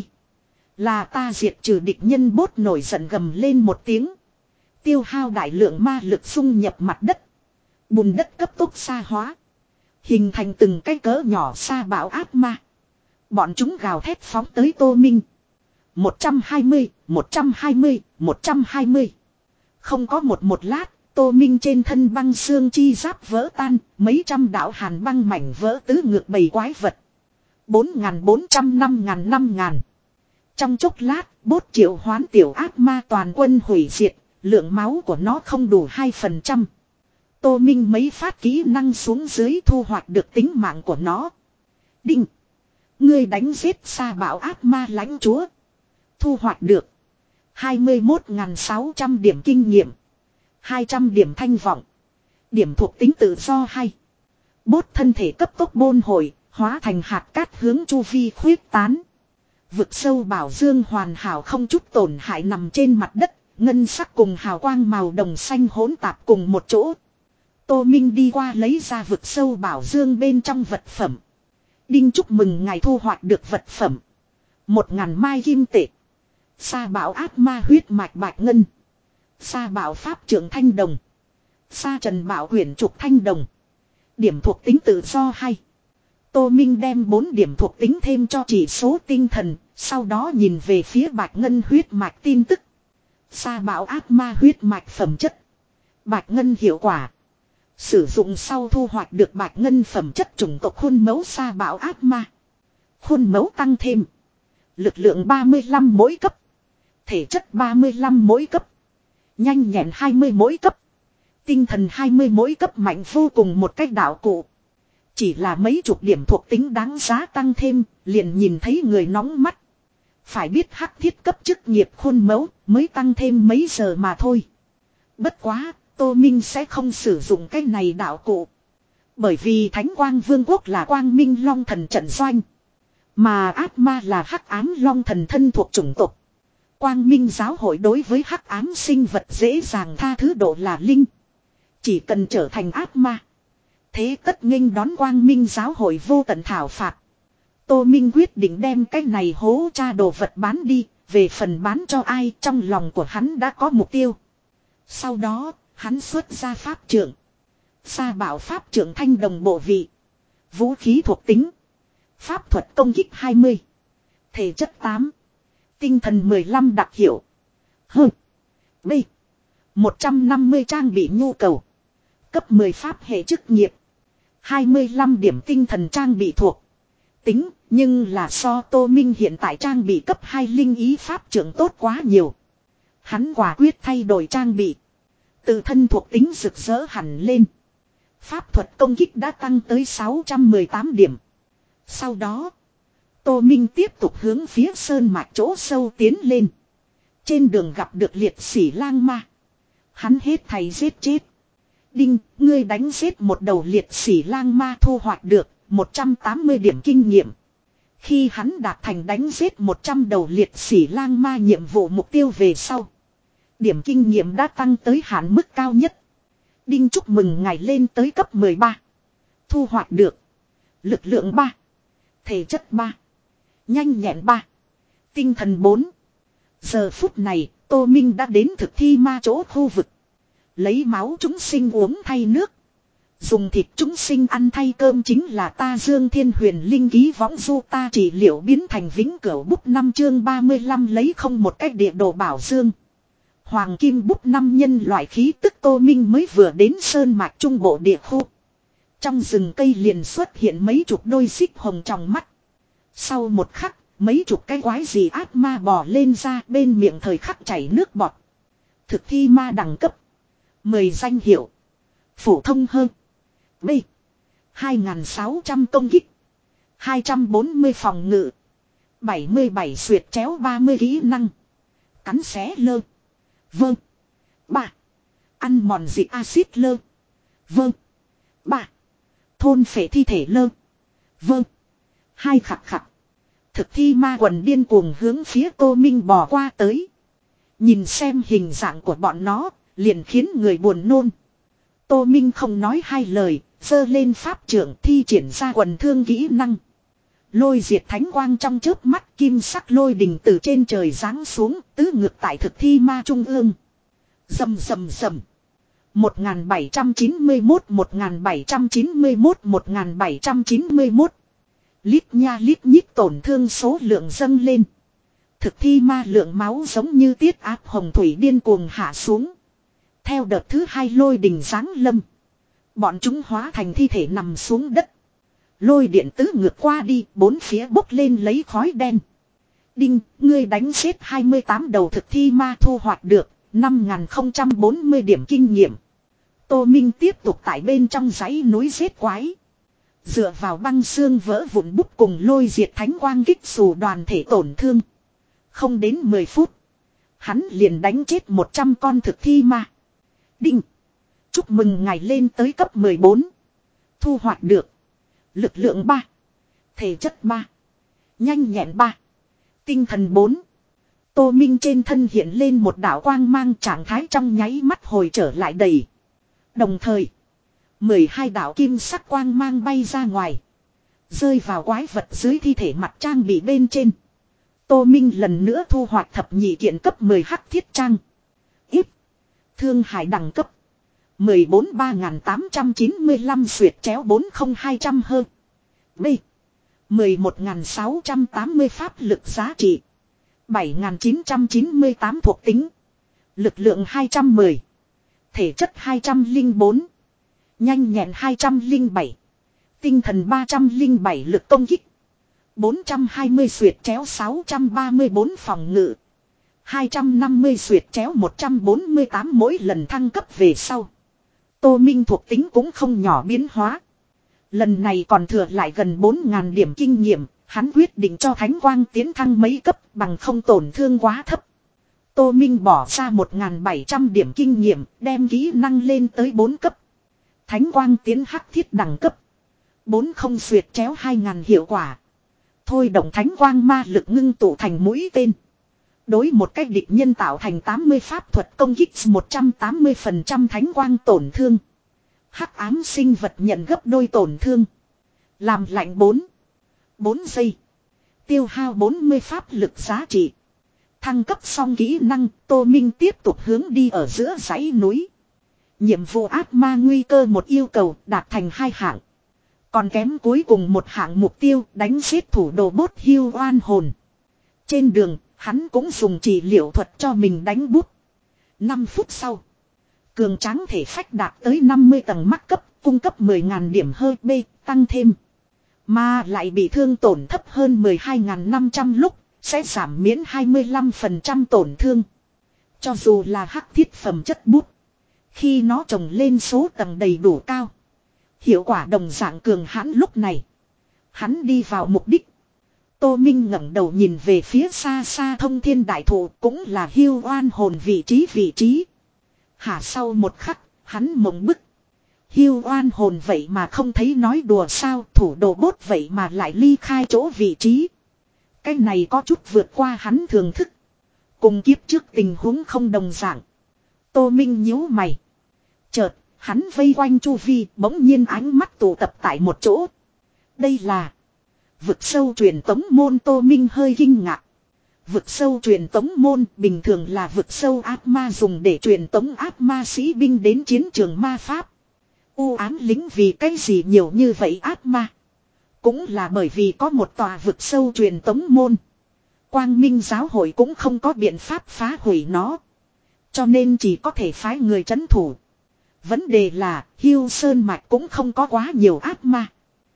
Là ta diệt trừ địch nhân bốt nổi giận gầm lên một tiếng. Tiêu hao đại lượng ma lực xung nhập mặt đất. Bùn đất cấp tốc sa hóa. Hình thành từng cái cỡ nhỏ sa bảo ác ma. Bọn chúng gào thét phóng tới Tô Minh. một trăm hai mươi, một trăm hai mươi, một trăm hai mươi. Không có một một lát, Tô Minh trên thân băng xương chi giáp vỡ tan, mấy trăm đạo hàn băng mảnh vỡ tứ ngược bầy quái vật. bốn nghìn bốn trăm năm nghìn năm nghìn. Trong chốc lát, bốt triệu hoán tiểu ác ma toàn quân hủy diệt, lượng máu của nó không đủ hai phần trăm. Tô Minh mấy phát kỹ năng xuống dưới thu hoạch được tính mạng của nó. Đinh! Ngươi đánh giết sa bảo ác ma lãnh chúa. Thu hoạch được hai mươi mốt nghìn sáu trăm điểm kinh nghiệm. hai trăm điểm thanh vọng. Điểm thuộc tính tự do hay. Bốt thân thể cấp tốc bôn hồi, hóa thành hạt cát hướng chu vi khuyết tán. Vực sâu bảo dương hoàn hảo không chút tổn hại nằm trên mặt đất, ngân sắc cùng hào quang màu đồng xanh hỗn tạp cùng một chỗ. Tô Minh đi qua lấy ra vực sâu bảo dương bên trong vật phẩm. Đinh chúc mừng ngài thu hoạch được vật phẩm. Một ngàn mai kim tệ. Sa bảo ác ma huyết mạch bạch ngân. Sa bảo pháp trưởng thanh đồng. Sa trần bảo quyển trục thanh đồng. Điểm thuộc tính tự do hay. Tô Minh đem bốn điểm thuộc tính thêm cho chỉ số tinh thần. Sau đó nhìn về phía bạch ngân huyết mạch tin tức. Sa bảo ác ma huyết mạch phẩm chất. Bạch ngân hiệu quả. Sử dụng sau thu hoạch được bạch ngân phẩm chất chủng tộc khuôn mẫu sa bảo ác ma. Khuôn mẫu tăng thêm. Lực lượng ba mươi lăm mỗi cấp. Thể chất ba mươi lăm mỗi cấp. Nhanh nhẹn hai mươi mỗi cấp. Tinh thần hai mươi mỗi cấp mạnh vô cùng một cách đạo cụ. Chỉ là mấy chục điểm thuộc tính đáng giá tăng thêm, liền nhìn thấy người nóng mắt. Phải biết hắc thiết cấp chức nghiệp khuôn mẫu mới tăng thêm mấy giờ mà thôi. Bất quá, Tô Minh sẽ không sử dụng cái này đạo cụ. Bởi vì Thánh Quang Vương quốc là Quang Minh Long Thần trận doanh. Mà ác ma là hắc ám long thần thân thuộc chủng tộc. Quang Minh giáo hội đối với hắc ám sinh vật dễ dàng tha thứ độ là linh. Chỉ cần trở thành ác ma. Thế tất nghênh đón Quang Minh giáo hội vô tận thảo phạt. Tô Minh quyết định đem cái này hố cha đồ vật bán đi. Về phần bán cho ai trong lòng của hắn đã có mục tiêu. Sau đó hắn xuất ra pháp trượng. Sa bảo pháp trượng thanh đồng bộ vị. Vũ khí thuộc tính. Pháp thuật công kích hai mươi. Thể chất tám. Tinh thần mười lăm đặc hiệu. H. B. một trăm năm mươi trang bị nhu cầu. Cấp mười pháp hệ chức nghiệp. hai mươi lăm điểm tinh thần trang bị thuộc. Tính, nhưng là so Tô Minh hiện tại trang bị cấp hai linh ý pháp trưởng tốt quá nhiều. Hắn quả quyết thay đổi trang bị. Tự thân thuộc tính rực rỡ hẳn lên. Pháp thuật công kích đã tăng tới sáu trăm mười tám điểm. Sau đó, Tô Minh tiếp tục hướng phía sơn mạch chỗ sâu tiến lên. Trên đường gặp được liệt sỉ lang ma. Hắn hết thầy giết chết. Đinh, ngươi đánh giết một đầu liệt sỉ lang ma thu hoạch được một trăm tám mươi điểm kinh nghiệm. Khi hắn đạt thành đánh giết một trăm đầu liệt sỉ lang ma nhiệm vụ mục tiêu về sau. Điểm kinh nghiệm đã tăng tới hạn mức cao nhất. Đinh chúc mừng ngài lên tới cấp mười ba. Thu hoạch được. Lực lượng ba. Thể chất ba. Nhanh nhẹn ba. Tinh thần bốn. Giờ phút này, Tô Minh đã đến thực thi ma chỗ khu vực. Lấy máu chúng sinh uống thay nước. Dùng thịt chúng sinh ăn thay cơm chính là ta Dương Thiên Huyền Linh ký võng du ta trị liệu biến thành vĩnh cửu bút năm chương ba mươi lăm lấy không một cách địa đồ bảo dương. Hoàng kim bút năm nhân loại khí tức Tô Minh mới vừa đến sơn mạch trung bộ địa khu. Trong rừng cây liền xuất hiện mấy chục đôi xích hồng trong mắt. Sau một khắc, mấy chục cái quái gì ác ma bò lên ra bên miệng thời khắc chảy nước bọt. Thực thi ma đẳng cấp. mười danh hiệu. Phổ thông hơn. B. hai nghìn sáu trăm công kích. hai trăm bốn mươi phòng ngự. bảy mươi bảy xuyệt chéo ba mươi kỹ năng. Cắn xé lơ. Vâng. ba. Ăn mòn dịch axit lơ. Vâng. ba. Thôn phệ thi thể lơ. Vâng. Hai khặt khặt. Thực thi ma quần điên cuồng hướng phía Tô Minh bò qua tới. Nhìn xem hình dạng của bọn nó, liền khiến người buồn nôn. Tô Minh không nói hai lời, giơ lên pháp trưởng thi triển ra quần thương kỹ năng. Lôi diệt thánh quang trong chớp mắt kim sắc lôi đình từ trên trời giáng xuống, tứ ngược tại thực thi ma trung ương. Rầm rầm rầm. một nghìn bảy trăm chín mươi mốt, một nghìn bảy trăm chín mươi mốt, một nghìn bảy trăm chín mươi mốt. Lít nha lít nhít tổn thương số lượng dâng lên. Thực thi ma lượng máu giống như tiết áp hồng thủy điên cuồng hạ xuống. Theo đợt thứ hai lôi đình giáng lâm. Bọn chúng hóa thành thi thể nằm xuống đất. Lôi điện tứ ngược qua đi, bốn phía bốc lên lấy khói đen. Đinh, ngươi đánh xếp hai mươi tám đầu thực thi ma thu hoạch được, năm nghìn không trăm bốn mươi điểm kinh nghiệm. Tô Minh tiếp tục tại bên trong dãy núi giết quái. Dựa vào băng xương vỡ vụn bút cùng lôi diệt thánh quang kích xù đoàn thể tổn thương. Không đến mười phút. Hắn liền đánh chết một trăm con thực thi ma. Đinh. Chúc mừng ngài lên tới cấp mười bốn. Thu hoạch được. Lực lượng ba. Thể chất ba. Nhanh nhẹn ba. Tinh thần bốn. Tô Minh trên thân hiện lên một đạo quang mang trạng thái trong nháy mắt hồi trở lại đầy. Đồng thời. mười hai đạo kim sắc quang mang bay ra ngoài. Rơi vào quái vật dưới thi thể mặt trang bị bên trên. Tô Minh lần nữa thu hoạch thập nhị kiện cấp mười hắc thiết trang. Ít. Thương hải đẳng cấp. mười bốn ba nghìn tám trăm chín mươi lăm xuyệt chéo bốn không hai trăm hơn. B. mười một nghìn sáu trăm tám mươi pháp lực giá trị. bảy nghìn chín trăm chín mươi tám thuộc tính. Lực lượng hai trăm mười. Thể chất hai trăm lẻ bốn. Nhanh nhẹn hai trăm lẻ bảy. Tinh thần ba trăm lẻ bảy lực công kích. bốn trăm hai mươi xuyệt chéo sáu trăm ba mươi bốn phòng ngự. hai trăm năm mươi xuyệt chéo một trăm bốn mươi tám mỗi lần thăng cấp về sau. Tô Minh thuộc tính cũng không nhỏ biến hóa. Lần này còn thừa lại gần bốn nghìn điểm kinh nghiệm, hắn quyết định cho Thánh Quang tiến thăng mấy cấp bằng không tổn thương quá thấp. Tô Minh bỏ ra một nghìn bảy trăm điểm kinh nghiệm, đem kỹ năng lên tới bốn cấp. Thánh Quang tiến hắc thiết đẳng cấp. bốn không xuyệt chéo hai nghìn hiệu quả. Thôi động Thánh Quang ma lực ngưng tụ thành mũi tên. Đối một cách địch nhân tạo thành tám mươi pháp thuật công kích một trăm tám mươi phần trăm Thánh Quang tổn thương. Hắc ám sinh vật nhận gấp đôi tổn thương. Làm lạnh bốn. bốn giây. Tiêu hao bốn mươi pháp lực giá trị. Thăng cấp xong kỹ năng, Tô Minh tiếp tục hướng đi ở giữa dãy núi. Nhiệm vụ ác ma nguy cơ một yêu cầu đạt thành hai hạng. Còn kém cuối cùng một hạng mục tiêu đánh giết thủ đồ bốt hưu oan hồn. Trên đường, hắn cũng dùng trị liệu thuật cho mình đánh bút. năm phút sau. Cường tráng thể phách đạt tới năm mươi tầng mắc cấp, cung cấp mười nghìn điểm hơi B, tăng thêm. Mà lại bị thương tổn thấp hơn mười hai nghìn năm trăm lúc, sẽ giảm miễn hai mươi lăm phần trăm tổn thương. Cho dù là hắc thiết phẩm chất bút. Khi nó trồng lên số tầng đầy đủ cao. Hiệu quả đồng dạng cường hãn lúc này. Hắn đi vào mục đích. Tô Minh ngẩng đầu nhìn về phía xa xa thông thiên đại thụ cũng là hưu oan hồn vị trí vị trí. Hả sau một khắc, hắn mộng bức. Hưu oan hồn vậy mà không thấy nói đùa sao thủ đồ bốt vậy mà lại ly khai chỗ vị trí. Cái này có chút vượt qua hắn thường thức. Cùng kiếp trước tình huống không đồng dạng. Tô Minh nhíu mày. Chợt, hắn vây quanh chu vi, bỗng nhiên ánh mắt tụ tập tại một chỗ. Đây là vực sâu truyền tống môn. Tô Minh hơi kinh ngạc. Vực sâu truyền tống môn bình thường là vực sâu ác ma dùng để truyền tống ác ma sĩ binh đến chiến trường ma pháp. U ám lính vì cái gì nhiều như vậy ác ma? Cũng là bởi vì có một tòa vực sâu truyền tống môn. Quang Minh giáo hội cũng không có biện pháp phá hủy nó. Cho nên chỉ có thể phái người trấn thủ. Vấn đề là Hiêu Sơn Mạch cũng không có quá nhiều ác ma.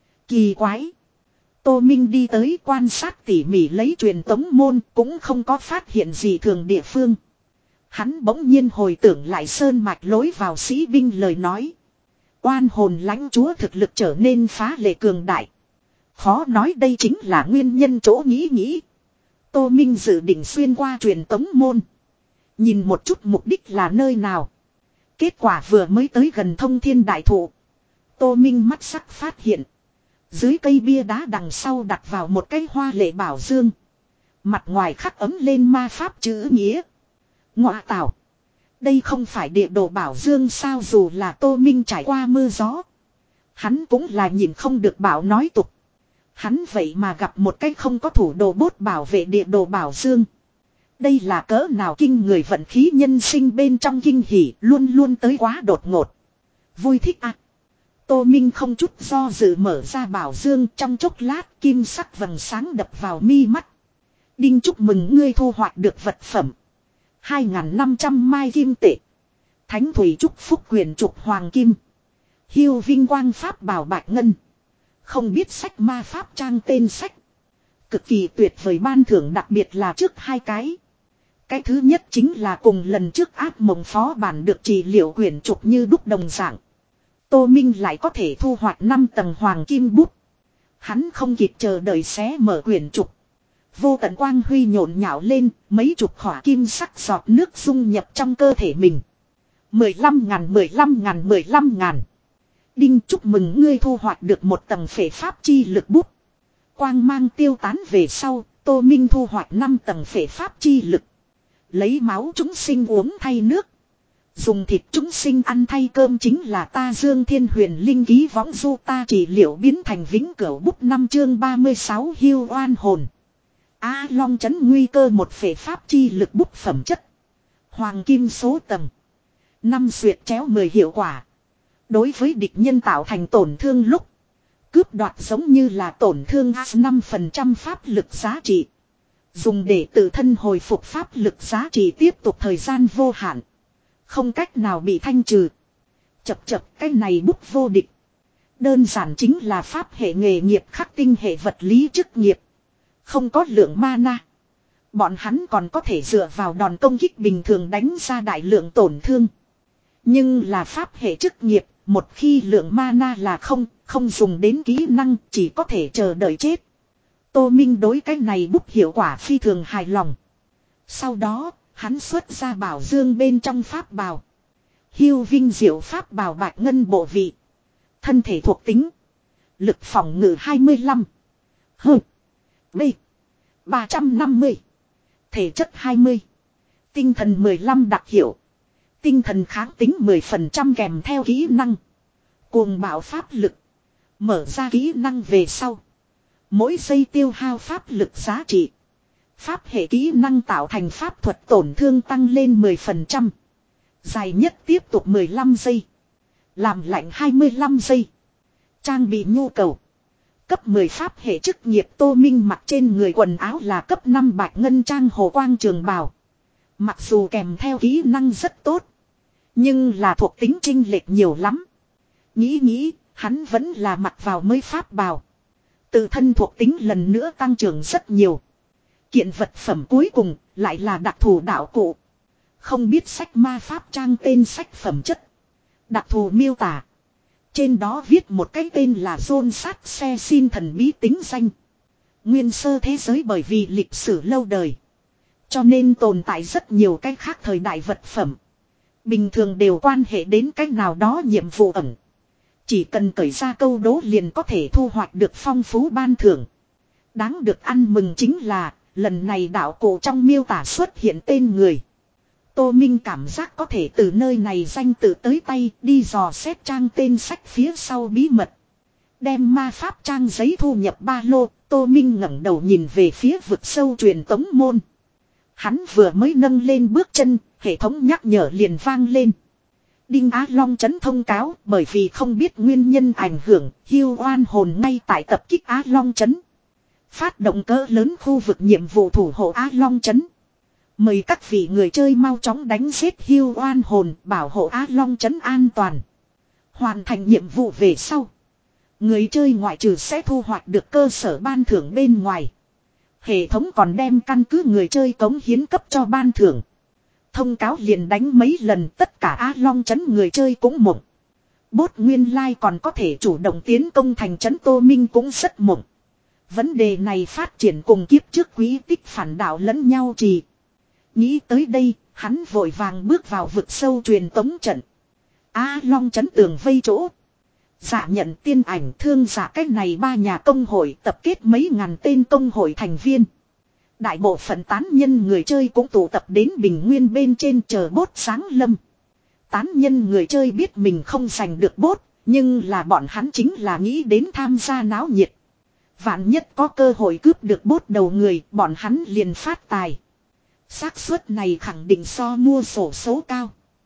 Kỳ quái. Tô Minh đi tới quan sát tỉ mỉ lấy truyền tống môn cũng không có phát hiện gì thường địa phương. Hắn bỗng nhiên hồi tưởng lại Sơn Mạch lối vào sĩ binh lời nói. Oan hồn lãnh chúa thực lực trở nên phá lệ cường đại. Khó nói đây chính là nguyên nhân chỗ nghĩ nghĩ. Tô Minh dự định xuyên qua truyền tống môn. Nhìn một chút mục đích là nơi nào. Kết quả vừa mới tới gần thông thiên đại thụ. Tô Minh mắt sắc phát hiện. Dưới cây bia đá đằng sau đặt vào một cái hoa lệ bảo dương. Mặt ngoài khắc ấm lên ma pháp chữ nghĩa. Ngọa tảo. Đây không phải địa đồ bảo dương sao, dù là Tô Minh trải qua mưa gió. Hắn cũng là nhìn không được bảo nói tục. Hắn vậy mà gặp một cái không có thủ đồ bốt bảo vệ địa đồ bảo dương. Đây là cỡ nào kinh người, vận khí nhân sinh bên trong kinh hỉ luôn luôn tới quá đột ngột. Vui thích à. Tô Minh không chút do dự mở ra bảo dương, trong chốc lát kim sắc vầng sáng đập vào mi mắt. Đinh, chúc mừng ngươi thu hoạch được vật phẩm. hai nghìn năm trăm mai kim tệ. Thánh thủy chúc phúc quyền trục hoàng kim. Hiêu vinh quang pháp bảo bạch ngân. Không biết sách ma pháp trang tên sách. Cực kỳ tuyệt vời ban thưởng, đặc biệt là trước hai cái. Cái thứ nhất chính là cùng lần trước ác mộng phó bản được trị liệu quyển trục như đúc đồng dạng. Tô Minh lại có thể thu hoạch năm tầng hoàng kim bút. Hắn không kịp chờ đợi xé mở quyển trục. Vô tận quang huy nhộn nhạo lên, mấy chục khỏa kim sắc giọt nước dung nhập trong cơ thể mình. mười lăm ngàn, mười lăm ngàn, mười lăm ngàn. Đinh, chúc mừng ngươi thu hoạch được một tầng phệ pháp chi lực bút. Quang mang tiêu tán về sau, Tô Minh thu hoạch năm tầng phệ pháp chi lực. Lấy máu chúng sinh uống thay nước. Dùng thịt chúng sinh ăn thay cơm chính là ta Dương Thiên Huyền Linh ký võng du ta trị liệu biến thành vĩnh cửu bút. Năm chương ba mươi sáu Hiêu oan hồn. A Long chấn nguy cơ một phệ pháp chi lực bút phẩm chất. Hoàng kim số tầng. Năm xuyệt chéo mười hiệu quả. Đối với địch nhân tạo thành tổn thương lúc cướp đoạt giống như là tổn thương năm phần trăm pháp lực giá trị. Dùng để tự thân hồi phục pháp lực giá trị tiếp tục thời gian vô hạn. Không cách nào bị thanh trừ. Chập chập, cái này bút vô địch. Đơn giản chính là pháp hệ nghề nghiệp khắc tinh hệ vật lý chức nghiệp. Không có lượng mana. Bọn hắn còn có thể dựa vào đòn công kích bình thường đánh ra đại lượng tổn thương. Nhưng là pháp hệ chức nghiệp, một khi lượng mana là không, không dùng đến kỹ năng, chỉ có thể chờ đợi chết. Tô Minh đối cái này bút hiệu quả phi thường hài lòng. Sau đó, hắn xuất ra bảo dương bên trong pháp bào. Hiêu vinh diệu pháp bào bạch ngân bộ vị. Thân thể thuộc tính. Lực phòng ngự hai mươi lăm. Hơ. B. ba trăm năm mươi. Thể chất hai mươi. Tinh thần mười lăm đặc hiệu. Tinh thần kháng tính mười phần trăm kèm theo kỹ năng. Cuồng bạo pháp lực. Mở ra kỹ năng về sau. Mỗi giây tiêu hao pháp lực giá trị. Pháp hệ kỹ năng tạo thành pháp thuật tổn thương tăng lên mười phần trăm. Dài nhất tiếp tục mười lăm giây. Làm lạnh hai mươi lăm giây. Trang bị nhu cầu. Cấp mười pháp hệ chức nghiệp Tô Minh mặc trên người quần áo là cấp năm bạch ngân trang hồ quang trường bào. Mặc dù kèm theo kỹ năng rất tốt. Nhưng là thuộc tính chênh lệch nhiều lắm. Nghĩ nghĩ, hắn vẫn là mặc vào mới pháp bào. Tự thân thuộc tính lần nữa tăng trưởng rất nhiều. Kiện vật phẩm cuối cùng lại là đặc thù đạo cụ. Không biết sách ma pháp trang tên sách phẩm chất. Đặc thù miêu tả. Trên đó viết một cái tên là Zôn sát xe xin thần bí tính danh. Nguyên sơ thế giới bởi vì lịch sử lâu đời. Cho nên tồn tại rất nhiều cái khác thời đại vật phẩm. Bình thường đều quan hệ đến cách nào đó nhiệm vụ ẩn. Chỉ cần cởi ra câu đố liền có thể thu hoạch được phong phú ban thưởng. Đáng được ăn mừng chính là, lần này đạo cổ trong miêu tả xuất hiện tên người. Tô Minh cảm giác có thể từ nơi này danh tự tới tay đi dò xét trang tên sách phía sau bí mật. Đem ma pháp trang giấy thu nhập ba lô, Tô Minh ngẩng đầu nhìn về phía vực sâu truyền tống môn. Hắn vừa mới nâng lên bước chân, hệ thống nhắc nhở liền vang lên. Đinh Á Long trấn thông cáo, bởi vì không biết nguyên nhân ảnh hưởng, Hưu oan hồn ngay tại tập kích Á Long trấn. Phát động cỡ lớn khu vực nhiệm vụ thủ hộ Á Long trấn. Mời các vị người chơi mau chóng đánh giết Hưu oan hồn, bảo hộ Á Long trấn an toàn. Hoàn thành nhiệm vụ về sau, người chơi ngoại trừ sẽ thu hoạch được cơ sở ban thưởng bên ngoài. Hệ thống còn đem căn cứ người chơi cống hiến cấp cho ban thưởng. Thông cáo liền đánh mấy lần, tất cả Á Long trấn người chơi cũng mộng. Bốt nguyên lai còn có thể chủ động tiến công thành trấn Tô Minh cũng rất mộng. Vấn đề này phát triển cùng kiếp trước quý tích phản đạo lẫn nhau trì. Nghĩ tới đây, hắn vội vàng bước vào vực sâu truyền tống trận. Á Long trấn tường vây chỗ. Dạ nhận tiên ảnh thương giả cách này ba nhà công hội tập kết mấy ngàn tên công hội thành viên. Đại bộ phận tán nhân người chơi cũng tụ tập đến bình nguyên bên trên chờ bốt sáng lâm. Tán nhân người chơi biết mình không giành được bốt, nhưng là bọn hắn chính là nghĩ đến tham gia náo nhiệt. Vạn nhất có cơ hội cướp được bốt đầu người, bọn hắn liền phát tài. Xác suất này khẳng định so mua sổ số cao.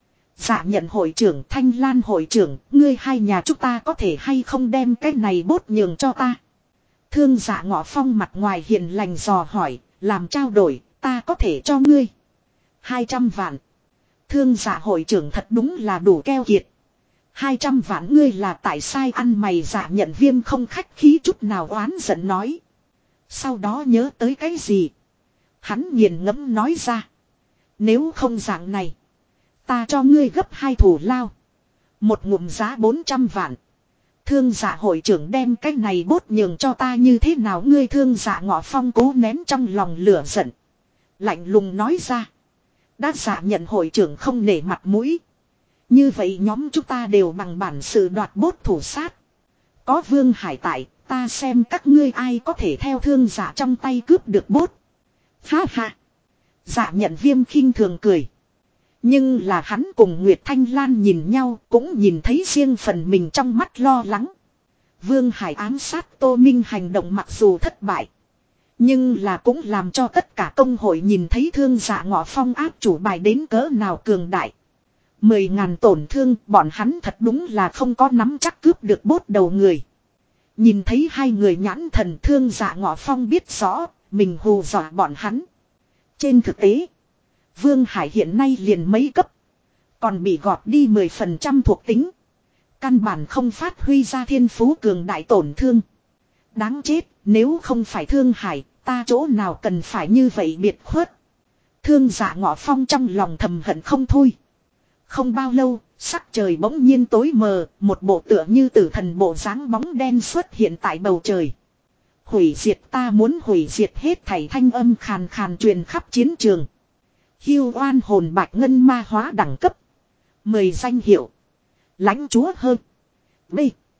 Dạ nhận hội trưởng Thanh Lan hội trưởng, ngươi hai nhà chúng ta có thể hay không đem cái này bốt nhường cho ta. Thương dạ ngọ phong mặt ngoài hiền lành dò hỏi, làm trao đổi, ta có thể cho ngươi. Hai trăm vạn. Thương dạ hội trưởng thật đúng là đủ keo kiệt. Hai trăm vạn ngươi là tại sai ăn mày dạ nhận viêm không khách khí chút nào oán giận nói. Sau đó nhớ tới cái gì? Hắn nghiền ngẫm nói ra. Nếu không dạng này, ta cho ngươi gấp hai thủ lao. Một ngụm giá bốn trăm vạn. Thương dạ hội trưởng đem cái này bốt nhường cho ta như thế nào ngươi thương dạ ngọ phong cố nén trong lòng lửa giận. Lạnh lùng nói ra. Đã dạ nhận hội trưởng không nể mặt mũi. Như vậy nhóm chúng ta đều bằng bản sự đoạt bốt thủ sát. Có Vương Hải tại, ta xem các ngươi ai có thể theo thương dạ trong tay cướp được bốt. Ha ha. Dạ nhận viêm khinh thường cười. Nhưng là hắn cùng Nguyệt Thanh Lan nhìn nhau cũng nhìn thấy riêng phần mình trong mắt lo lắng. Vương Hải ám sát Tô Minh hành động mặc dù thất bại. Nhưng là cũng làm cho tất cả công hội nhìn thấy thương dạ ngọ phong áp chủ bài đến cỡ nào cường đại. Mười ngàn tổn thương bọn hắn thật đúng là không có nắm chắc cướp được bốt đầu người. Nhìn thấy hai người nhãn thần thương dạ ngọ phong biết rõ mình hù dọa bọn hắn. Trên thực tế, Vương Hải hiện nay liền mấy cấp. Còn bị gọt đi mười phần trăm thuộc tính. Căn bản không phát huy ra thiên phú cường đại tổn thương. Đáng chết, nếu không phải Thương Hải, ta chỗ nào cần phải như vậy biệt khuất. Thương dạ ngọ phong trong lòng thầm hận không thôi. Không bao lâu, sắc trời bỗng nhiên tối mờ, một bộ tựa như tử thần bộ dáng bóng đen xuất hiện tại bầu trời. Hủy diệt ta muốn hủy diệt hết thảy thanh âm khàn khàn truyền khắp chiến trường. Hưu oan hồn bạch ngân ma hóa đẳng cấp. Mời danh hiệu. Lãnh chúa hơn. B.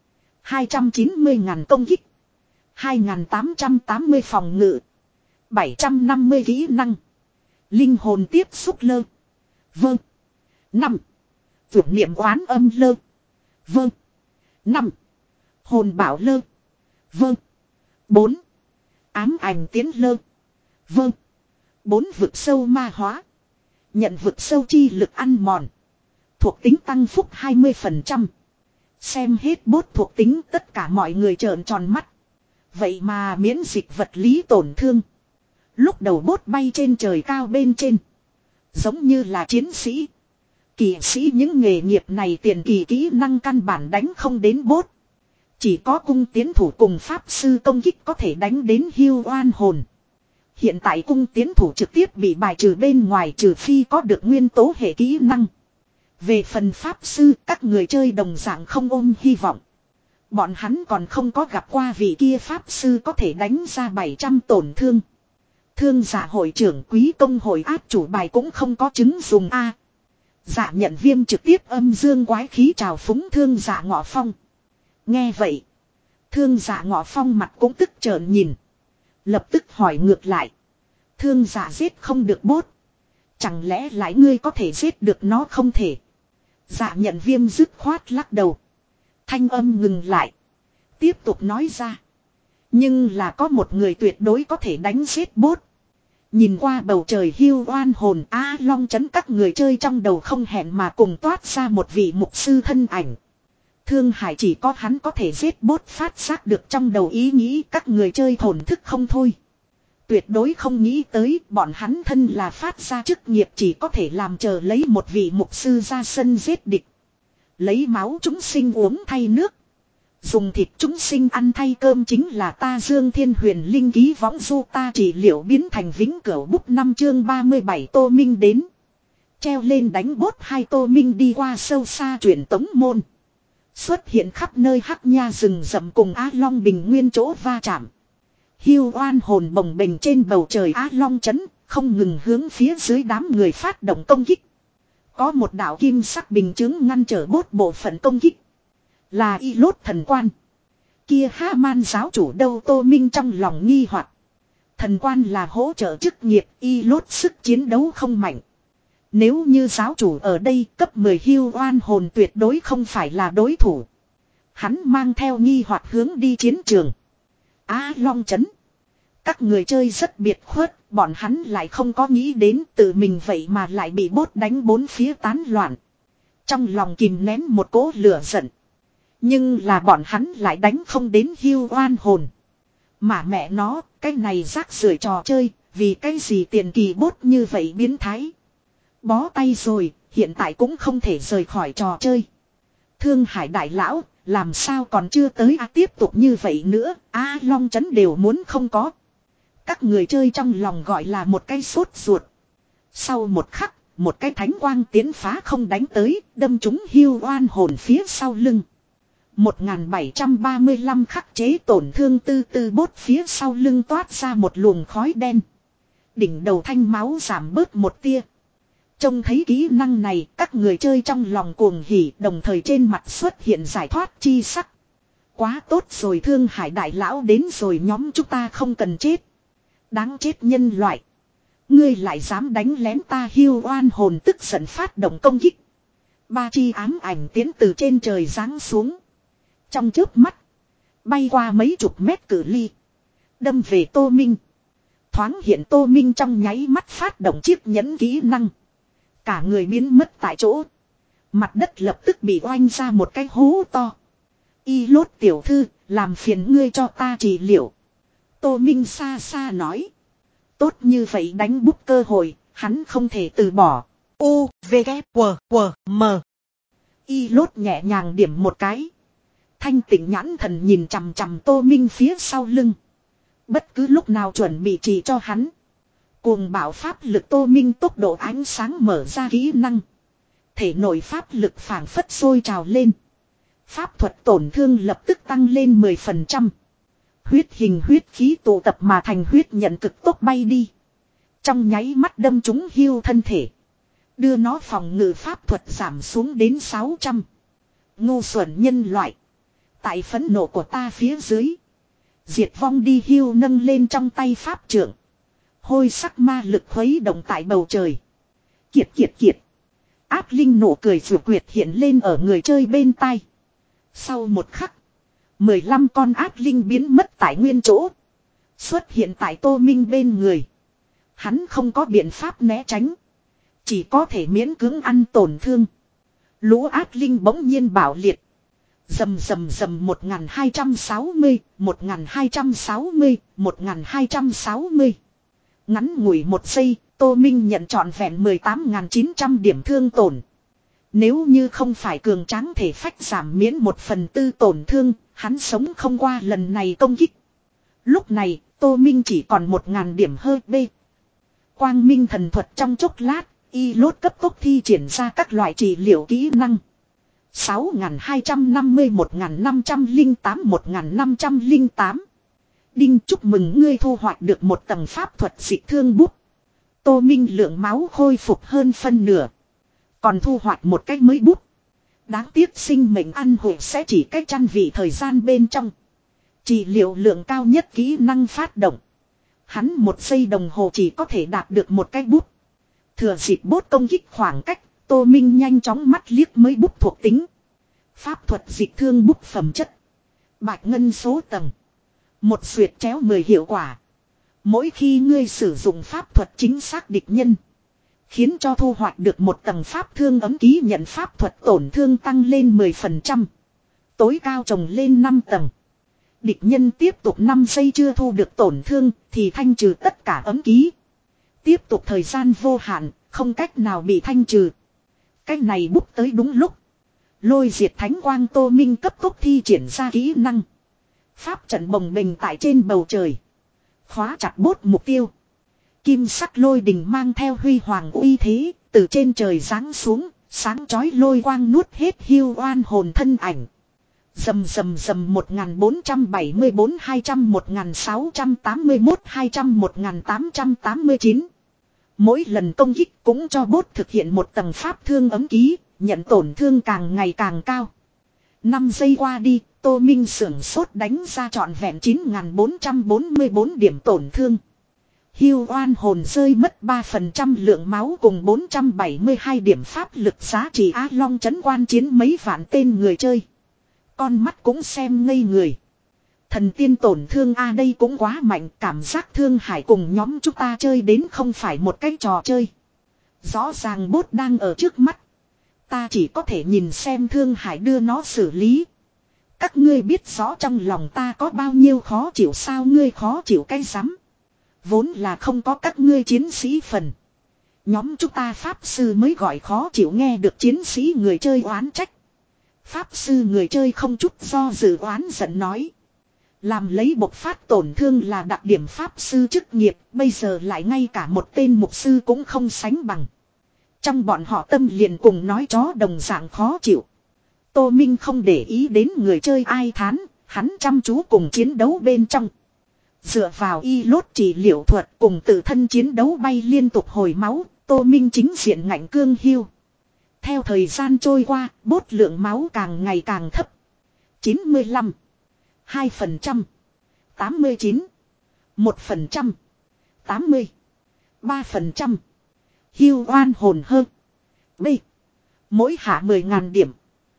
hai trăm chín mươi ngàn công kích. hai nghìn tám trăm tám mươi phòng ngự. bảy trăm năm mươi kỹ năng. Linh hồn tiếp xúc lơ. Vâng. năm. Vượt niệm oán âm lơ. Vâng. năm. Hồn bảo lơ. Vâng. bốn. Ám ảnh tiến lơ. Vâng. bốn vực sâu ma hóa. Nhận vực sâu chi lực ăn mòn. Thuộc tính tăng phúc hai mươi phần trăm. Xem hết bốt thuộc tính tất cả mọi người trợn tròn mắt. Vậy mà miễn dịch vật lý tổn thương. Lúc đầu bốt bay trên trời cao bên trên. Giống như là chiến sĩ. Kỵ sĩ những nghề nghiệp này tiền kỳ kỹ năng căn bản đánh không đến bốt. Chỉ có cung tiến thủ cùng pháp sư công kích có thể đánh đến hưu oan hồn. Hiện tại cung tiến thủ trực tiếp bị bài trừ bên ngoài trừ phi có được nguyên tố hệ kỹ năng. Về phần pháp sư các người chơi đồng dạng không ôm hy vọng. Bọn hắn còn không có gặp qua vị kia pháp sư có thể đánh ra bảy trăm tổn thương. Thương giả hội trưởng quý công hội áp chủ bài cũng không có chứng dùng A. Dạ nhận viêm trực tiếp âm dương quái khí trào phúng thương giả ngọ phong. Nghe vậy. Thương giả ngọ phong mặt cũng tức trợn nhìn. Lập tức hỏi ngược lại. Thương giả giết không được bốt. Chẳng lẽ lại ngươi có thể giết được nó không thể. Dạ nhận viêm dứt khoát lắc đầu. Thanh âm ngừng lại. Tiếp tục nói ra. Nhưng là có một người tuyệt đối có thể đánh giết bốt. Nhìn qua bầu trời hiu oan hồn A Long chấn các người chơi trong đầu không hẹn mà cùng toát ra một vị mục sư thân ảnh. Thương Hải chỉ có hắn có thể giết bốt phát giác được trong đầu ý nghĩ các người chơi thổn thức không thôi. Tuyệt đối không nghĩ tới bọn hắn thân là phát ra chức nghiệp chỉ có thể làm chờ lấy một vị mục sư ra sân giết địch. Lấy máu chúng sinh uống thay nước. Dùng thịt chúng sinh ăn thay cơm chính là ta Dương Thiên Huyền Linh ký võng du ta chỉ liệu biến thành vĩnh cửu bút năm chương ba mươi bảy Tô Minh đến. Treo lên đánh bốt hai Tô Minh đi qua sâu xa truyền tống môn. Xuất hiện khắp nơi hắc nha rừng rậm cùng Á Long bình nguyên chỗ va chạm. Hiu oan hồn bồng bềnh trên bầu trời Á Long chấn, không ngừng hướng phía dưới đám người phát động công kích. Có một đạo kim sắc bình chứng ngăn trở bốt bộ phận công kích. Là y lốt thần quan. Kia Ha Man giáo chủ đâu Tô Minh trong lòng nghi hoặc. Thần quan là hỗ trợ chức nghiệp y lốt sức chiến đấu không mạnh. Nếu như giáo chủ ở đây cấp mười hiu oan hồn tuyệt đối không phải là đối thủ. Hắn mang theo nghi hoặc hướng đi chiến trường. Á Long chấn. Các người chơi rất biệt khuất, bọn hắn lại không có nghĩ đến tự mình vậy mà lại bị bốt đánh bốn phía tán loạn. Trong lòng kìm nén một cỗ lửa giận. Nhưng là bọn hắn lại đánh không đến hiu oan hồn. Mà mẹ nó, cái này rác rưởi trò chơi, vì cái gì tiền kỳ bốt như vậy biến thái. Bó tay rồi, hiện tại cũng không thể rời khỏi trò chơi. Thương Hải đại lão, làm sao còn chưa tới à, tiếp tục như vậy nữa, a Long chấn đều muốn không có. Các người chơi trong lòng gọi là một cái sốt ruột. Sau một khắc, một cái thánh quang tiến phá không đánh tới, đâm trúng hiu oan hồn phía sau lưng. một nghìn bảy trăm ba mươi lăm khắc chế tổn thương tư tư bốt phía sau lưng toát ra một luồng khói đen. Đỉnh đầu thanh máu giảm bớt một tia. Trông thấy kỹ năng này các người chơi trong lòng cuồng hỉ đồng thời trên mặt xuất hiện giải thoát chi sắc. Quá tốt rồi Thương Hải đại lão đến rồi nhóm chúng ta không cần chết. Đáng chết nhân loại. Ngươi lại dám đánh lén ta hiu oan hồn tức giận phát động công kích. Ba chi ám ảnh tiến từ trên trời giáng xuống. Trong chớp mắt. Bay qua mấy chục mét cự ly. Đâm về Tô Minh. Thoáng hiện Tô Minh trong nháy mắt phát động chiếc nhẫn kỹ năng. Cả người biến mất tại chỗ. Mặt đất lập tức bị oanh ra một cái hố to. Y lốt tiểu thư, làm phiền ngươi cho ta trị liệu. Tô Minh xa xa nói. Tốt như vậy đánh búp cơ hội, hắn không thể từ bỏ. U, V, K, W, W, M. Y lốt nhẹ nhàng điểm một cái. Thanh tịnh nhãn thần nhìn chằm chằm Tô Minh phía sau lưng. Bất cứ lúc nào chuẩn bị trị cho hắn. Cuồng bạo pháp lực Tô Minh tốc độ ánh sáng mở ra kỹ năng. Thể nội pháp lực phảng phất sôi trào lên. Pháp thuật tổn thương lập tức tăng lên mười phần trăm. Huyết hình huyết khí tụ tập mà thành huyết nhận cực tốc bay đi. Trong nháy mắt đâm trúng hiu thân thể. Đưa nó phòng ngự pháp thuật giảm xuống đến sáu trăm. Ngu xuẩn nhân loại. Tại phẫn nộ của ta phía dưới. Diệt vong đi hiu nâng lên trong tay pháp trưởng. Hôi sắc ma lực khuấy động tại bầu trời. Kiệt kiệt kiệt. Áp linh nụ cười rượu quyệt hiện lên ở người chơi bên tai. Sau một khắc. mười lăm con áp linh biến mất tại nguyên chỗ. Xuất hiện tại Tô Minh bên người. Hắn không có biện pháp né tránh. Chỉ có thể miễn cưỡng ăn tổn thương. Lũ áp linh bỗng nhiên bảo liệt. Dầm dầm dầm một nghìn hai trăm sáu mươi, một nghìn hai trăm sáu mươi, một nghìn hai trăm sáu mươi. Ngắn ngủi một giây, Tô Minh nhận trọn vẹn mười tám nghìn chín trăm điểm thương tổn. Nếu như không phải cường tráng thể phách giảm miễn một phần tư tổn thương, hắn sống không qua lần này công kích. Lúc này, Tô Minh chỉ còn một nghìn điểm hơi B. Quang minh thần thuật trong chốc lát, y lốt cấp tốc thi triển ra các loại trị liệu kỹ năng. sáu nghìn hai trăm năm mươi, một nghìn năm trăm lẻ tám, một nghìn năm trăm lẻ tám. Đinh chúc mừng ngươi thu hoạch được một tầng pháp thuật dị thương bút. Tô Minh lượng máu khôi phục hơn phân nửa. Còn thu hoạch một cách mới bút. Đáng tiếc sinh mệnh ăn hội sẽ chỉ cách chăn vị thời gian bên trong. Trị liệu lượng cao nhất kỹ năng phát động. Hắn một giây đồng hồ chỉ có thể đạt được một cái bút. Thừa dịp bốt công kích khoảng cách, Tô Minh nhanh chóng mắt liếc mới bút thuộc tính. Pháp thuật dịch thương bút phẩm chất. Bạch ngân số tầng. Một xuyệt chéo mười hiệu quả. Mỗi khi ngươi sử dụng pháp thuật chính xác địch nhân, khiến cho thu hoạch được một tầng pháp thương ấm ký nhận pháp thuật tổn thương tăng lên mười phần trăm. Tối cao trồng lên năm tầng. Địch nhân tiếp tục năm giây chưa thu được tổn thương thì thanh trừ tất cả ấm ký. Tiếp tục thời gian vô hạn, không cách nào bị thanh trừ. Cách này bút tới đúng lúc. Lôi diệt thánh quang Tô Minh cấp tốc thi triển ra kỹ năng. Pháp trận bồng bềnh tại trên bầu trời. Khóa chặt bốt mục tiêu. Kim sắc lôi đình mang theo huy hoàng uy thế, từ trên trời giáng xuống, sáng chói lôi quang nuốt hết hiu oan hồn thân ảnh. Dầm dầm dầm một nghìn bốn trăm bảy mươi bốn hai trăm một nghìn sáu trăm tám mươi mốt hai trăm một nghìn tám trăm tám mươi chín. Mỗi lần công kích cũng cho bốt thực hiện một tầng pháp thương ấm ký, nhận tổn thương càng ngày càng cao. năm giây qua đi, Tô Minh sưởng sốt đánh ra trọn vẹn chín nghìn bốn trăm bốn mươi bốn điểm tổn thương. Hiu oan hồn rơi mất ba phần trăm lượng máu cùng bốn trăm bảy mươi hai điểm pháp lực giá trị Á Long trấn quan chiến mấy vạn tên người chơi. Con mắt cũng xem ngây người. Thần tiên tổn thương A đây cũng quá mạnh, cảm giác Thương Hải cùng nhóm chúng ta chơi đến không phải một cái trò chơi. Rõ ràng bốt đang ở trước mắt. Ta chỉ có thể nhìn xem Thương Hải đưa nó xử lý. Các ngươi biết rõ trong lòng ta có bao nhiêu khó chịu sao, ngươi khó chịu cái rắm. Vốn là không có các ngươi chiến sĩ phần. Nhóm chúng ta pháp sư mới gọi khó chịu, nghe được chiến sĩ người chơi oán trách. Pháp sư người chơi không chút do dự oán giận nói. Làm lấy bộc phát tổn thương là đặc điểm pháp sư chức nghiệp, bây giờ lại ngay cả một tên mục sư cũng không sánh bằng. Trong bọn họ tâm liền cùng nói chó đồng dạng khó chịu. Tô Minh không để ý đến người chơi ai thán, hắn chăm chú cùng chiến đấu bên trong. Dựa vào y lốt trị liệu thuật cùng tự thân chiến đấu bay liên tục hồi máu, Tô Minh chính diện ngạnh cương hiu. Theo thời gian trôi qua, bốt lượng máu càng ngày càng thấp. chín mươi lăm, hai phần trăm, tám mươi chín, một phần trăm, tám mươi, ba phần trăm. Hiu oan hồn hơn. B. Mỗi hạ mười nghìn điểm.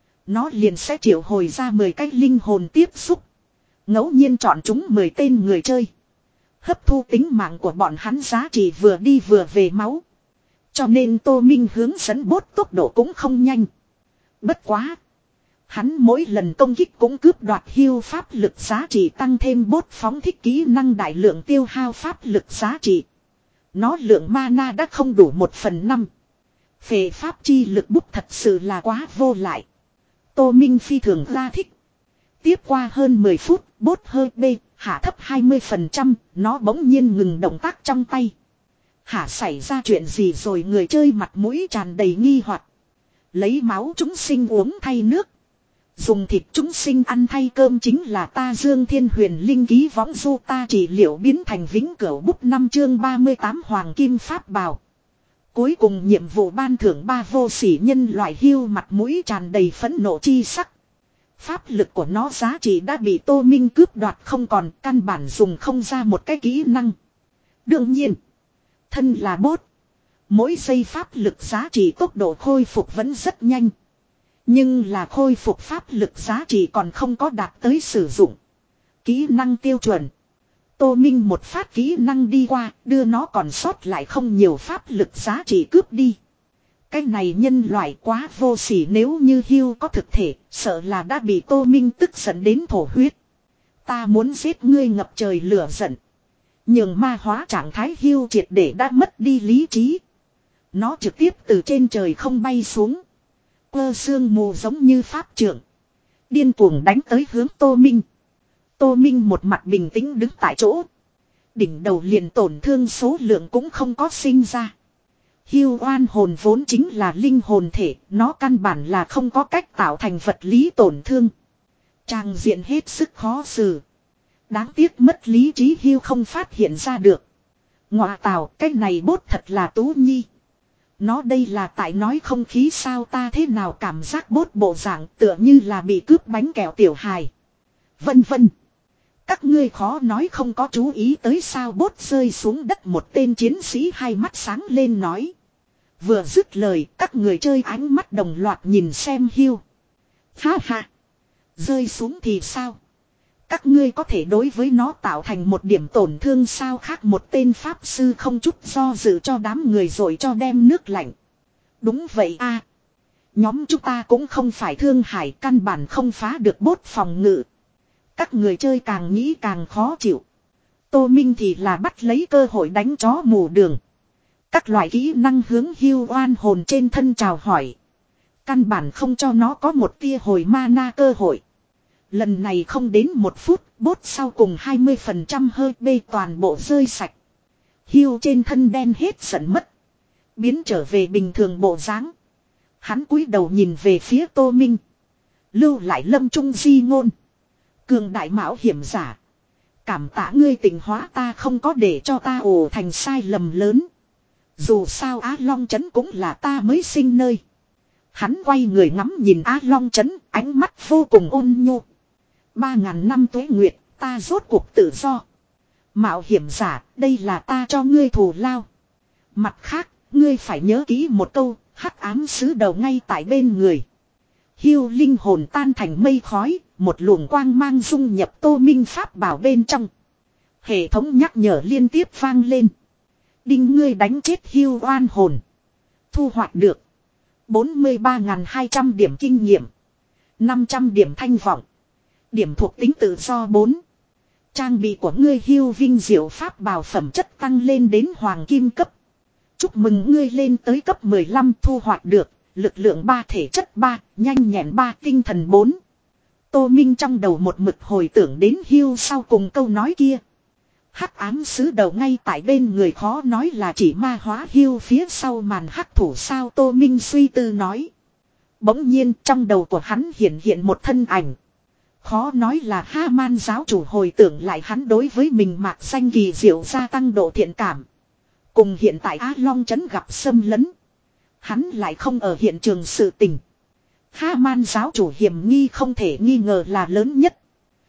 Nó liền sẽ triệu hồi ra mười cái linh hồn tiếp xúc. Ngẫu nhiên chọn chúng mười tên người chơi. Hấp thu tính mạng của bọn hắn giá trị vừa đi vừa về máu. Cho nên Tô Minh hướng dẫn bốt tốc độ cũng không nhanh. Bất quá. Hắn mỗi lần công kích cũng cướp đoạt hiu pháp lực giá trị, tăng thêm bốt phóng thích kỹ năng đại lượng tiêu hao pháp lực giá trị. Nó lượng mana đã không đủ một phần năm. Phệ pháp chi lực bút thật sự là quá vô lại. Tô Minh phi thường ra thích. Tiếp qua hơn mười phút, bốt hơi B, hạ thấp hai mươi phần trăm, nó bỗng nhiên ngừng động tác trong tay. Hả xảy ra chuyện gì rồi, người chơi mặt mũi tràn đầy nghi hoặc. Lấy máu chúng sinh uống thay nước. Dùng thịt chúng sinh ăn thay cơm chính là ta Dương Thiên Huyền Linh ký võng du ta trị liệu biến thành vĩnh cửu bút năm chương ba mươi tám Hoàng Kim Pháp Bào. Cuối cùng nhiệm vụ ban thưởng ba vô sỉ nhân loại hiu mặt mũi tràn đầy phẫn nộ chi sắc. Pháp lực của nó giá trị đã bị Tô Minh cướp đoạt không còn, căn bản dùng không ra một cái kỹ năng. Đương nhiên, thân là bốt, mỗi giây pháp lực giá trị tốc độ khôi phục vẫn rất nhanh. Nhưng là khôi phục pháp lực giá trị còn không có đạt tới sử dụng kỹ năng tiêu chuẩn. Tô Minh một phát kỹ năng đi qua, đưa nó còn sót lại không nhiều pháp lực giá trị cướp đi. Cái này nhân loại quá vô sỉ, nếu như Hugh có thực thể, sợ là đã bị Tô Minh tức giận đến thổ huyết. Ta muốn giết ngươi ngập trời lửa giận. Nhưng ma hóa trạng thái Hugh triệt để đã mất đi lý trí. Nó trực tiếp từ trên trời không bay xuống. Quơ sương mù giống như pháp trưởng. Điên cuồng đánh tới hướng Tô Minh. Tô Minh một mặt bình tĩnh đứng tại chỗ. Đỉnh đầu liền tổn thương số lượng cũng không có sinh ra. Hiu oan hồn vốn chính là linh hồn thể, nó căn bản là không có cách tạo thành vật lý tổn thương. Tràng diện hết sức khó xử. Đáng tiếc mất lý trí Hiu không phát hiện ra được. Ngọa tào, cái này bốt thật là tú nhi. Nó đây là tại nói không khí sao, ta thế nào cảm giác bốt bộ dạng tựa như là bị cướp bánh kẹo tiểu hài. Vân vân. Các ngươi khó nói không có chú ý tới sao bốt rơi xuống đất một tên chiến sĩ hai mắt sáng lên nói. Vừa dứt lời các người chơi ánh mắt đồng loạt nhìn xem Hugh. Ha ha. Rơi xuống thì sao? Các ngươi có thể đối với nó tạo thành một điểm tổn thương sao khác một tên pháp sư không chút do dự cho đám người rồi cho đem nước lạnh. Đúng vậy a. Nhóm chúng ta cũng không phải thương hải căn bản không phá được bốt phòng ngự. Các người chơi càng nghĩ càng khó chịu. Tô Minh thì là bắt lấy cơ hội đánh chó mù đường. Các loại kỹ năng hướng Hugh oan hồn trên thân chào hỏi. Căn bản không cho nó có một tia hồi mana cơ hội. Lần này không đến một phút, bốt sau cùng hai mươi phần trăm hơi bê toàn bộ rơi sạch. Hugh trên thân đen hết giận mất. Biến trở về bình thường bộ dáng. Hắn cúi đầu nhìn về phía Tô Minh. Lưu lại lâm trung di ngôn. Cường đại mạo hiểm giả. Cảm tạ ngươi tình hóa ta không có để cho ta ổ thành sai lầm lớn. Dù sao Á Long Trấn cũng là ta mới sinh nơi. Hắn quay người ngắm nhìn Á Long Trấn, ánh mắt vô cùng ôn nhu. Ba ngàn năm tuế nguyệt, ta rốt cuộc tự do. Mạo hiểm giả, đây là ta cho ngươi thù lao. Mặt khác, ngươi phải nhớ kỹ một câu, hắc ám sứ đầu ngay tại bên người. Hugh linh hồn tan thành mây khói, một luồng quang mang dung nhập Tô Minh pháp bảo bên trong. Hệ thống nhắc nhở liên tiếp vang lên. Đinh ngươi đánh chết Hugh oan hồn. Thu hoạch được bốn mươi ba nghìn hai trăm điểm kinh nghiệm, năm trăm điểm thanh vọng. Điểm thuộc tính tự do bốn. Trang bị của ngươi Hugh vinh diệu pháp bảo phẩm chất tăng lên đến hoàng kim cấp. Chúc mừng ngươi lên tới cấp mười lăm thu hoạch được lực lượng ba thể chất ba, nhanh nhẹn ba, tinh thần bốn. Tô Minh trong đầu một mực hồi tưởng đến Hugh sau cùng câu nói kia. Hắc ám sứ đầu ngay tại bên người khó nói là chỉ ma hóa Hugh phía sau màn hắc thủ sao Tô Minh suy tư nói. Bỗng nhiên trong đầu của hắn hiện hiện một thân ảnh. Khó nói là Ha-man giáo chủ hồi tưởng lại hắn đối với mình mạc danh kỳ diệu gia tăng độ thiện cảm. Cùng hiện tại Á Long Trấn gặp xâm lấn. Hắn lại không ở hiện trường sự tình. Ha-man giáo chủ hiểm nghi không thể nghi ngờ là lớn nhất.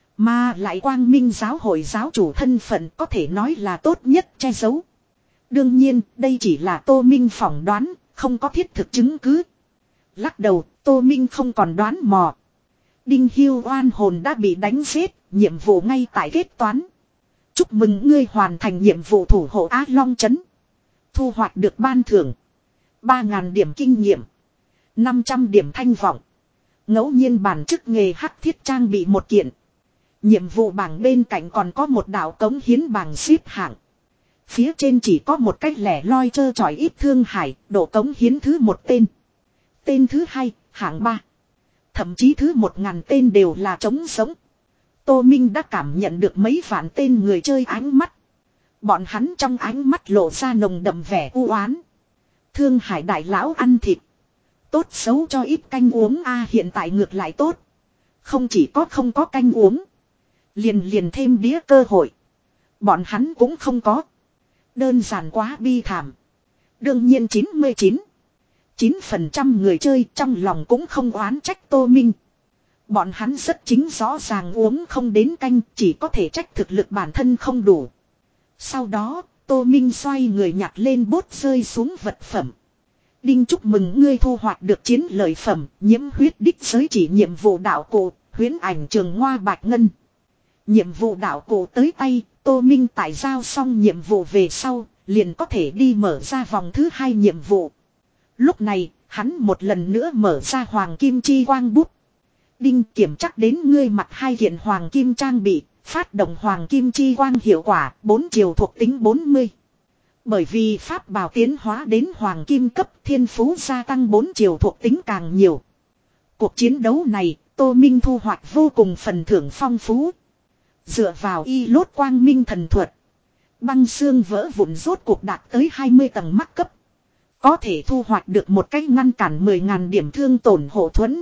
Mà lại quang minh giáo hội giáo chủ thân phận có thể nói là tốt nhất che giấu. Đương nhiên đây chỉ là Tô Minh phỏng đoán, không có thiết thực chứng cứ. Lắc đầu, Tô Minh không còn đoán mò. Đinh Hugh oan hồn đã bị đánh giết, nhiệm vụ ngay tại kết toán. Chúc mừng ngươi hoàn thành nhiệm vụ thủ hộ Á Long Trấn. Thu hoạch được ban thưởng ba nghìn điểm kinh nghiệm, năm trăm điểm thanh vọng. Ngẫu nhiên bản chức nghề hắc thiết trang bị một kiện. Nhiệm vụ bảng bên cạnh còn có một đạo cống hiến bảng xếp hạng. Phía trên chỉ có một cách lẻ loi trơ trọi ít thương hải, độ cống hiến thứ một tên. Tên thứ hai, hạng ba. Thậm chí thứ một ngàn tên đều là trống sống. Tô Minh đã cảm nhận được mấy vạn tên người chơi ánh mắt. Bọn hắn trong ánh mắt lộ ra nồng đậm vẻ u oán. Thương hải đại lão ăn thịt. Tốt xấu cho ít canh uống a hiện tại ngược lại tốt. Không chỉ có không có canh uống. Liền liền thêm đĩa cơ hội. Bọn hắn cũng không có. Đơn giản quá bi thảm. Đương nhiên chín mươi chín. chín phần trăm người chơi trong lòng cũng không oán trách Tô Minh. Bọn hắn rất chính rõ ràng uống không đến canh chỉ có thể trách thực lực bản thân không đủ. Sau đó Tô Minh xoay người nhặt lên bốt rơi xuống vật phẩm. Đinh chúc mừng ngươi thu hoạch được chiến lợi phẩm nhiễm huyết đích giới chỉ nhiệm vụ đạo cụ huyễn ảnh trường ngoa bạch ngân. Nhiệm vụ đạo cụ tới tay, Tô Minh tại giao xong nhiệm vụ về sau, liền có thể đi mở ra vòng thứ hai nhiệm vụ. Lúc này, hắn một lần nữa mở ra hoàng kim chi quang bút. Đinh kiểm chắc đến ngươi mặc hai kiện hoàng kim trang bị, phát động hoàng kim chi quang hiệu quả, bốn chiều thuộc tính bốn mươi. Bởi vì pháp bào tiến hóa đến hoàng kim cấp thiên phú gia tăng bốn chiều thuộc tính càng nhiều. Cuộc chiến đấu này, Tô Minh thu hoạch vô cùng phần thưởng phong phú. Dựa vào y lốt quang minh thần thuật. Băng xương vỡ vụn rốt cuộc đạt tới hai mươi tầng mắc cấp. Có thể thu hoạch được một cách ngăn cản mười nghìn điểm thương tổn hộ thuẫn.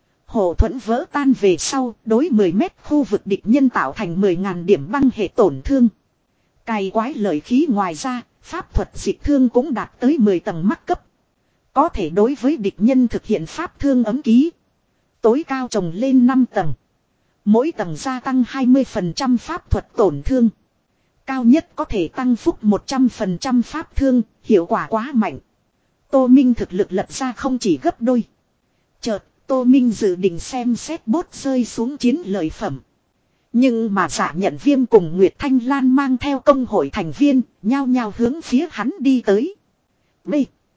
Hộ thuẫn vỡ tan về sau, đối mười mét khu vực địch nhân tạo thành mười nghìn điểm băng hệ tổn thương. Cày quái lợi khí ngoài ra, pháp thuật dịch thương cũng đạt tới mười tầng mắc cấp. Có thể đối với địch nhân thực hiện pháp thương ấm ký. Tối cao trồng lên năm tầng. Mỗi tầng gia tăng hai mươi phần trăm pháp thuật tổn thương. Cao nhất có thể tăng phúc một trăm phần trăm pháp thương, hiệu quả quá mạnh. Tô Minh thực lực lật ra không chỉ gấp đôi. Chợt, Tô Minh dự định xem xét bốt rơi xuống chiến lợi phẩm. Nhưng mà Dạ Nhận Viêm cùng Nguyệt Thanh Lan mang theo công hội thành viên, nhao nhao hướng phía hắn đi tới. B.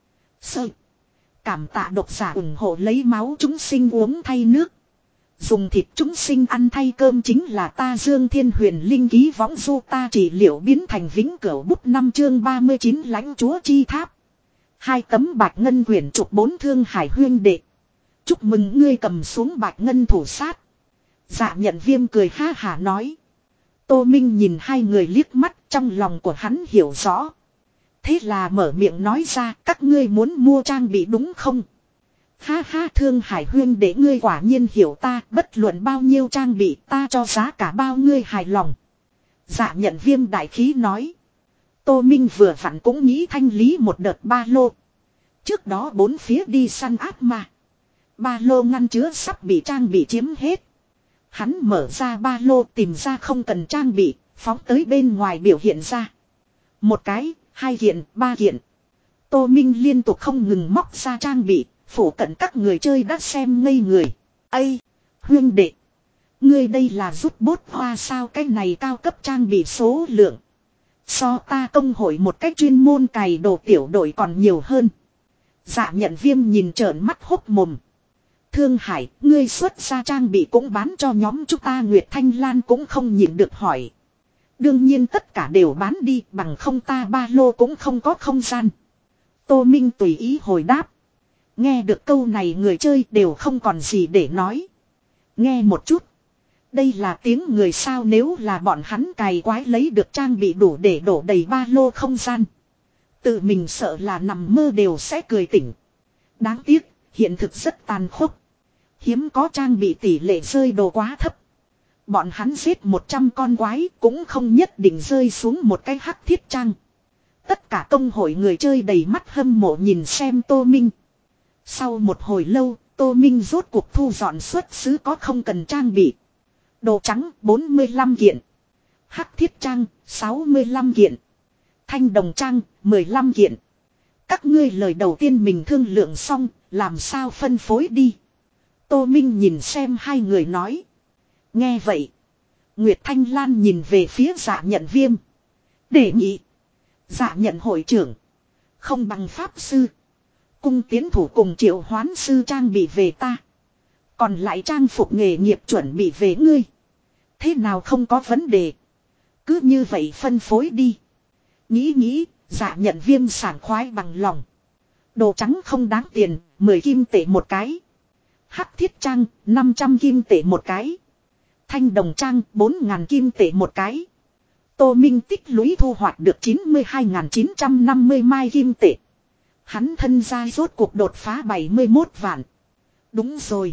Sơ. Cảm tạ độc giả ủng hộ lấy máu chúng sinh uống thay nước. Dùng thịt chúng sinh ăn thay cơm chính là ta Dương Thiên Huyền Linh ký võng du ta trị liệu biến thành vĩnh cửu bút năm chương ba mươi chín lãnh chúa chi tháp. Hai tấm bạch ngân quyển trục bốn thương hải huyên đệ. Chúc mừng ngươi cầm xuống bạch ngân thủ sát. Dạ Nhận Viêm cười ha hả nói. Tô Minh nhìn hai người liếc mắt, trong lòng của hắn hiểu rõ. Thế là mở miệng nói ra, các ngươi muốn mua trang bị đúng không? Ha ha, Thương Hải huyên để ngươi quả nhiên hiểu ta, bất luận bao nhiêu trang bị ta cho giá cả bao ngươi hài lòng. Dạ Nhận Viêm đại khí nói. Tô Minh vừa vặn cũng nghĩ thanh lý một đợt ba lô. Trước đó bốn phía đi săn ác ma. Ba lô ngăn chứa sắp bị trang bị chiếm hết. Hắn mở ra ba lô tìm ra không cần trang bị, phóng tới bên ngoài biểu hiện ra. Một cái, hai kiện, ba kiện. Tô Minh liên tục không ngừng móc ra trang bị, phủ cận các người chơi đã xem ngây người. Ây, huyên đệ, ngươi đây là rút bốt hoa sao, cái này cao cấp trang bị số lượng. So ta công hội một cách chuyên môn cày đồ tiểu đội còn nhiều hơn. Dạ Nhận Viêm nhìn trợn mắt hốc mồm. Thương Hải, ngươi xuất ra trang bị cũng bán cho nhóm chúng ta. Nguyệt Thanh Lan cũng không nhịn được hỏi. Đương nhiên tất cả đều bán đi, bằng không ta ba lô cũng không có không gian. Tô Minh tùy ý hồi đáp. Nghe được câu này người chơi đều không còn gì để nói. Nghe một chút. Đây là tiếng người sao, nếu là bọn hắn cày quái lấy được trang bị đủ để đổ đầy ba lô không gian. Tự mình sợ là nằm mơ đều sẽ cười tỉnh. Đáng tiếc, hiện thực rất tàn khốc. Hiếm có trang bị tỷ lệ rơi đồ quá thấp. Bọn hắn giết một trăm con quái cũng không nhất định rơi xuống một cái hắc thiết trang. Tất cả công hội người chơi đầy mắt hâm mộ nhìn xem Tô Minh. Sau một hồi lâu, Tô Minh rốt cuộc thu dọn xuất xứ có không cần trang bị. Đồ trắng bốn mươi lăm kiện. Hắc thiết trang sáu mươi lăm kiện. Thanh đồng trang mười lăm kiện. Các ngươi lời đầu tiên mình thương lượng xong, làm sao phân phối đi. Tô Minh nhìn xem hai người nói. Nghe vậy. Nguyệt Thanh Lan nhìn về phía Dạ Nhận Viêm. Đề nghị. Dạ Nhận hội trưởng. Không bằng pháp sư. Cung tiến thủ cùng triệu hoán sư trang bị về ta. Còn lại trang phục nghề nghiệp chuẩn bị về ngươi. Thế nào không có vấn đề. Cứ như vậy phân phối đi. Nghĩ nghĩ, Dạ Nhận Viêm sảng khoái bằng lòng. Đồ trắng không đáng tiền, mười kim tệ một cái. Hắc thiết trang, năm trăm kim tệ một cái. Thanh đồng trang, bốn ngàn kim tệ một cái. Tô Minh tích lũy thu hoạch được chín mươi hai nghìn chín trăm năm mươi mai kim tệ. Hắn thân gia rốt cuộc đột phá bảy mươi mốt vạn. Đúng rồi.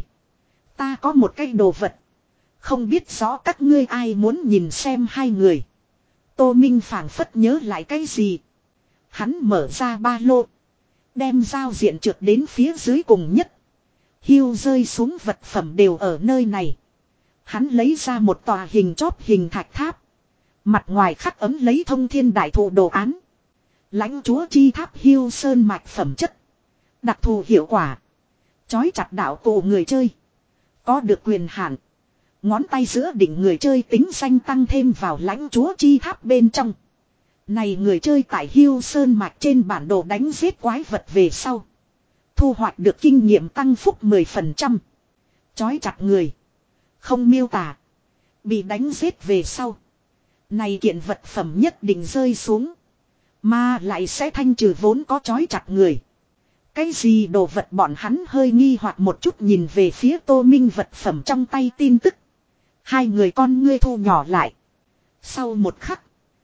Ta có một cái đồ vật. Không biết rõ các ngươi ai muốn nhìn xem hai người. Tô Minh phảng phất nhớ lại cái gì. Hắn mở ra ba lô. Đem giao diện trượt đến phía dưới cùng nhất. Hiu rơi xuống vật phẩm đều ở nơi này. Hắn lấy ra một tòa hình chóp hình thạch tháp. Mặt ngoài khắc ấm lấy thông thiên đại thụ đồ án. Lãnh chúa chi tháp hiu sơn mạch phẩm chất. Đặc thù hiệu quả. Chói chặt đạo cổ người chơi. Có được quyền hạn. Ngón tay giữa đỉnh người chơi tính danh tăng thêm vào lãnh chúa chi tháp bên trong. Này người chơi tại hiu sơn mạch trên bản đồ đánh giết quái vật về sau. Thu hoạch được kinh nghiệm tăng phúc mười phần trăm. Chói chặt người. Không miêu tả. Bị đánh giết về sau. Này kiện vật phẩm nhất định rơi xuống. Mà lại sẽ thanh trừ vốn có chói chặt người. Cái gì đồ vật bọn hắn hơi nghi hoặc một chút nhìn về phía Tô Minh vật phẩm trong tay tin tức. Hai người con ngươi thu nhỏ lại. Sau một khắc.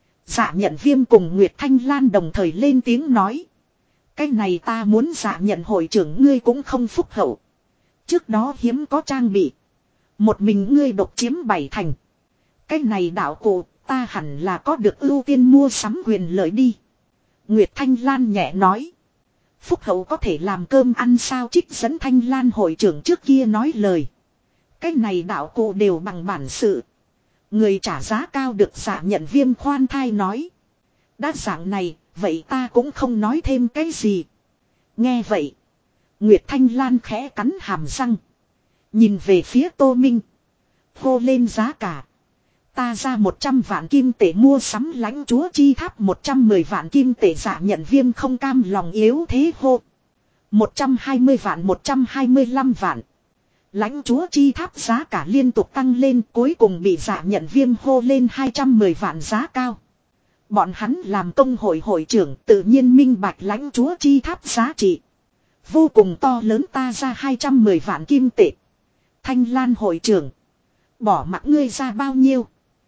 Dạ Nhận Viêm cùng Nguyệt Thanh Lan đồng thời lên tiếng nói. Cái này ta muốn Dạ Nhận hội trưởng ngươi cũng không phúc hậu. Trước đó hiếm có trang bị. Một mình ngươi độc chiếm bảy thành. Cái này đạo cụ ta hẳn là có được ưu tiên mua sắm quyền lợi đi. Nguyệt Thanh Lan nhẹ nói. Phúc hậu có thể làm cơm ăn sao, trích dẫn Thanh Lan hội trưởng trước kia nói lời. Cái này đạo cụ đều bằng bản sự. Người trả giá cao được Dạ Nhận Viêm khoan thai nói. Đã dạng này, vậy ta cũng không nói thêm cái gì. Nghe vậy. Nguyệt Thanh Lan khẽ cắn hàm răng. Nhìn về phía Tô Minh. Hô lên giá cả. Ta ra một trăm vạn kim tệ mua sắm lãnh chúa chi tháp một trăm mười vạn kim tệ. Dạ Nhận Viêm không cam lòng yếu thế hô. một trăm hai mươi vạn, một trăm hai mươi lăm vạn. Lãnh chúa chi tháp giá cả liên tục tăng lên, cuối cùng bị Dạ Nhận Viêm hô lên hai trăm mười vạn giá cao. Bọn hắn làm công hội hội trưởng tự nhiên minh bạch lãnh chúa chi tháp giá trị. Vô cùng to lớn, ta ra hai trăm mười vạn kim tệ. Thanh Lan hội trưởng. Bỏ mặc ngươi ra bao nhiêu.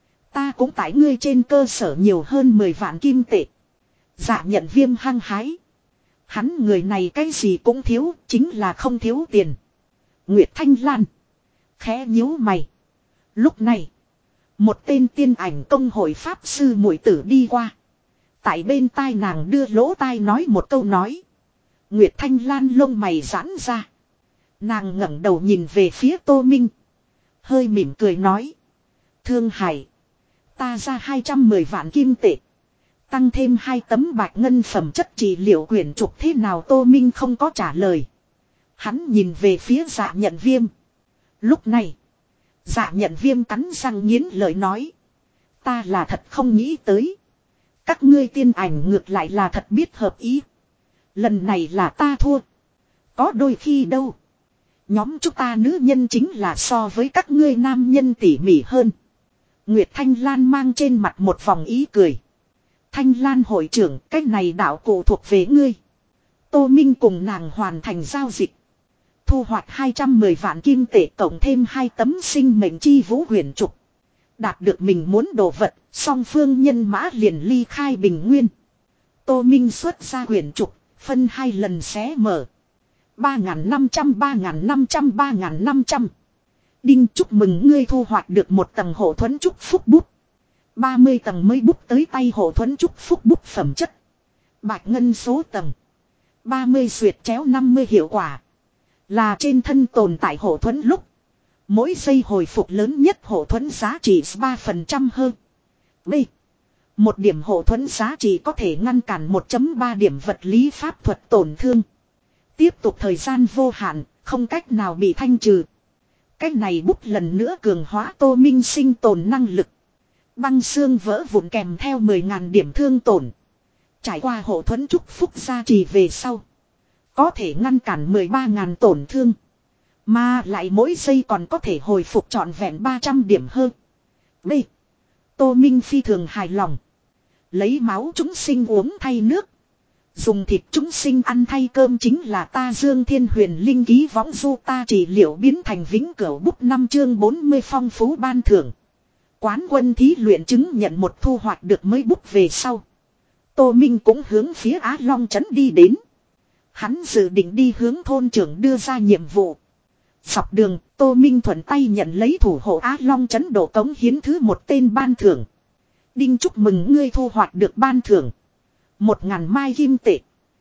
Ta cũng tại ngươi trên cơ sở nhiều hơn mười vạn kim tệ. Dạ Nhận Viêm hăng hái. Hắn người này cái gì cũng thiếu, chính là không thiếu tiền. Nguyệt Thanh Lan. Khẽ nhíu mày. Lúc này. Một tên tiên ảnh công hội pháp sư muội tử đi qua. Tại bên tai nàng đưa lỗ tai nói một câu nói. Nguyệt Thanh Lan lông mày giãn ra. Nàng ngẩng đầu nhìn về phía Tô Minh. Hơi mỉm cười nói. Thương Hải. Ta ra hai trăm mười vạn kim tệ. Tăng thêm hai tấm bạch ngân phẩm chất trị liệu quyển trục thế nào. Tô Minh không có trả lời. Hắn nhìn về phía Dạ Nhận Viêm. Lúc này. Dạ Nhận Viêm cắn răng nghiến lợi nói. Ta là thật không nghĩ tới. Các ngươi tiên ảnh ngược lại là thật biết hợp ý. Lần này là ta thua. Có đôi khi đâu. Nhóm chúng ta nữ nhân chính là so với các ngươi nam nhân tỉ mỉ hơn. Nguyệt Thanh Lan mang trên mặt một vòng ý cười. Thanh Lan hội trưởng, cái này đạo cụ thuộc về ngươi. Tô Minh cùng nàng hoàn thành giao dịch. Thu hoạch hai trăm mười vạn kim tệ cộng thêm hai tấm sinh mệnh chi vũ huyền trục. Đạt được mình muốn đồ vật, song phương nhân mã liền ly khai bình nguyên. Tô Minh xuất ra huyền trục, phân hai lần xé mở. ba nghìn năm trăm, ba nghìn năm trăm, ba nghìn năm trăm. Đinh, chúc mừng ngươi thu hoạch được một tầng hộ thuẫn chúc phúc bút. ba mươi tầng mới bút tới tay hộ thuẫn chúc phúc bút phẩm chất. Bạch ngân số tầng. ba mươi xuyệt chéo năm mươi hiệu quả. Là trên thân tồn tại hộ thuẫn lúc. Mỗi giây hồi phục lớn nhất hộ thuẫn giá trị ba phần trăm hơn. B. Một điểm hộ thuẫn giá trị có thể ngăn cản một phẩy ba điểm vật lý pháp thuật tổn thương. Tiếp tục thời gian vô hạn, không cách nào bị thanh trừ. Cách này bút lần nữa cường hóa Tô Minh sinh tồn năng lực. Băng xương vỡ vụn kèm theo mười nghìn điểm thương tổn. Trải qua hộ thuẫn chúc phúc gia trì về sau. Có thể ngăn cản mười ba nghìn tổn thương. Mà lại mỗi giây còn có thể hồi phục trọn vẹn ba trăm điểm hơn. B. Tô Minh phi thường hài lòng. Lấy máu chúng sinh uống thay nước. Dùng thịt chúng sinh ăn thay cơm chính là ta Dương Thiên Huyền Linh ký võng du ta trị liệu biến thành vĩnh cửu bút năm chương bốn mươi phong phú ban thưởng. Quán quân thí luyện chứng nhận một thu hoạch được mới bút về sau. Tô Minh cũng hướng phía Á Long trấn đi đến. Hắn dự định đi hướng thôn trưởng đưa ra nhiệm vụ. Dọc đường, Tô Minh thuận tay nhận lấy thủ hộ Á Long trấn độ cống hiến thứ một tên ban thưởng. Đinh, chúc mừng ngươi thu hoạch được ban thưởng. Một ngàn mai kim tệ.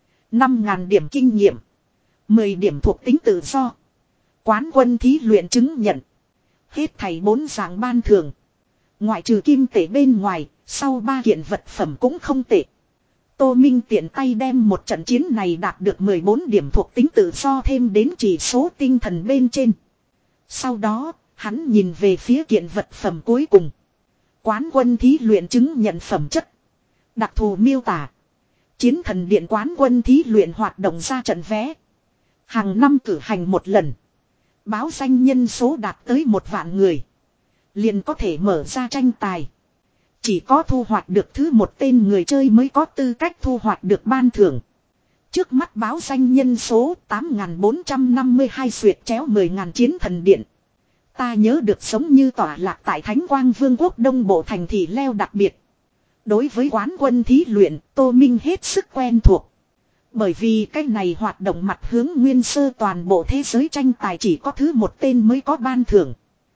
Năm ngàn điểm kinh nghiệm. Mười điểm thuộc tính tự do. Quán quân thí luyện chứng nhận. Hết thảy bốn dạng ban thưởng. Ngoại trừ kim tệ bên ngoài, sau ba kiện vật phẩm cũng không tệ. Tô Minh tiện tay đem một trận chiến này đạt được mười bốn điểm thuộc tính tự do thêm đến chỉ số tinh thần bên trên. Sau đó, hắn nhìn về phía kiện vật phẩm cuối cùng. Quán quân thí luyện chứng nhận phẩm chất. Đặc thù miêu tả. Chiến thần điện quán quân thí luyện hoạt động ra trận vé. Hàng năm cử hành một lần. Báo danh nhân số đạt tới một vạn người. Liền có thể mở ra tranh tài. Chỉ có thu hoạch được thứ một tên người chơi mới có tư cách thu hoạch được ban thưởng. Trước mắt báo danh nhân số tám nghìn bốn trăm năm mươi hai xuyệt chéo mười nghìn chiến thần điện. Ta nhớ được sống như tỏa lạc tại Thánh Quang Vương quốc Đông Bộ thành thị leo đặc biệt. Đối với quán quân thí luyện, Tô Minh hết sức quen thuộc. Bởi vì cái này hoạt động mặt hướng nguyên sơ toàn bộ thế giới tranh tài chỉ có thứ một tên mới có ban thưởng.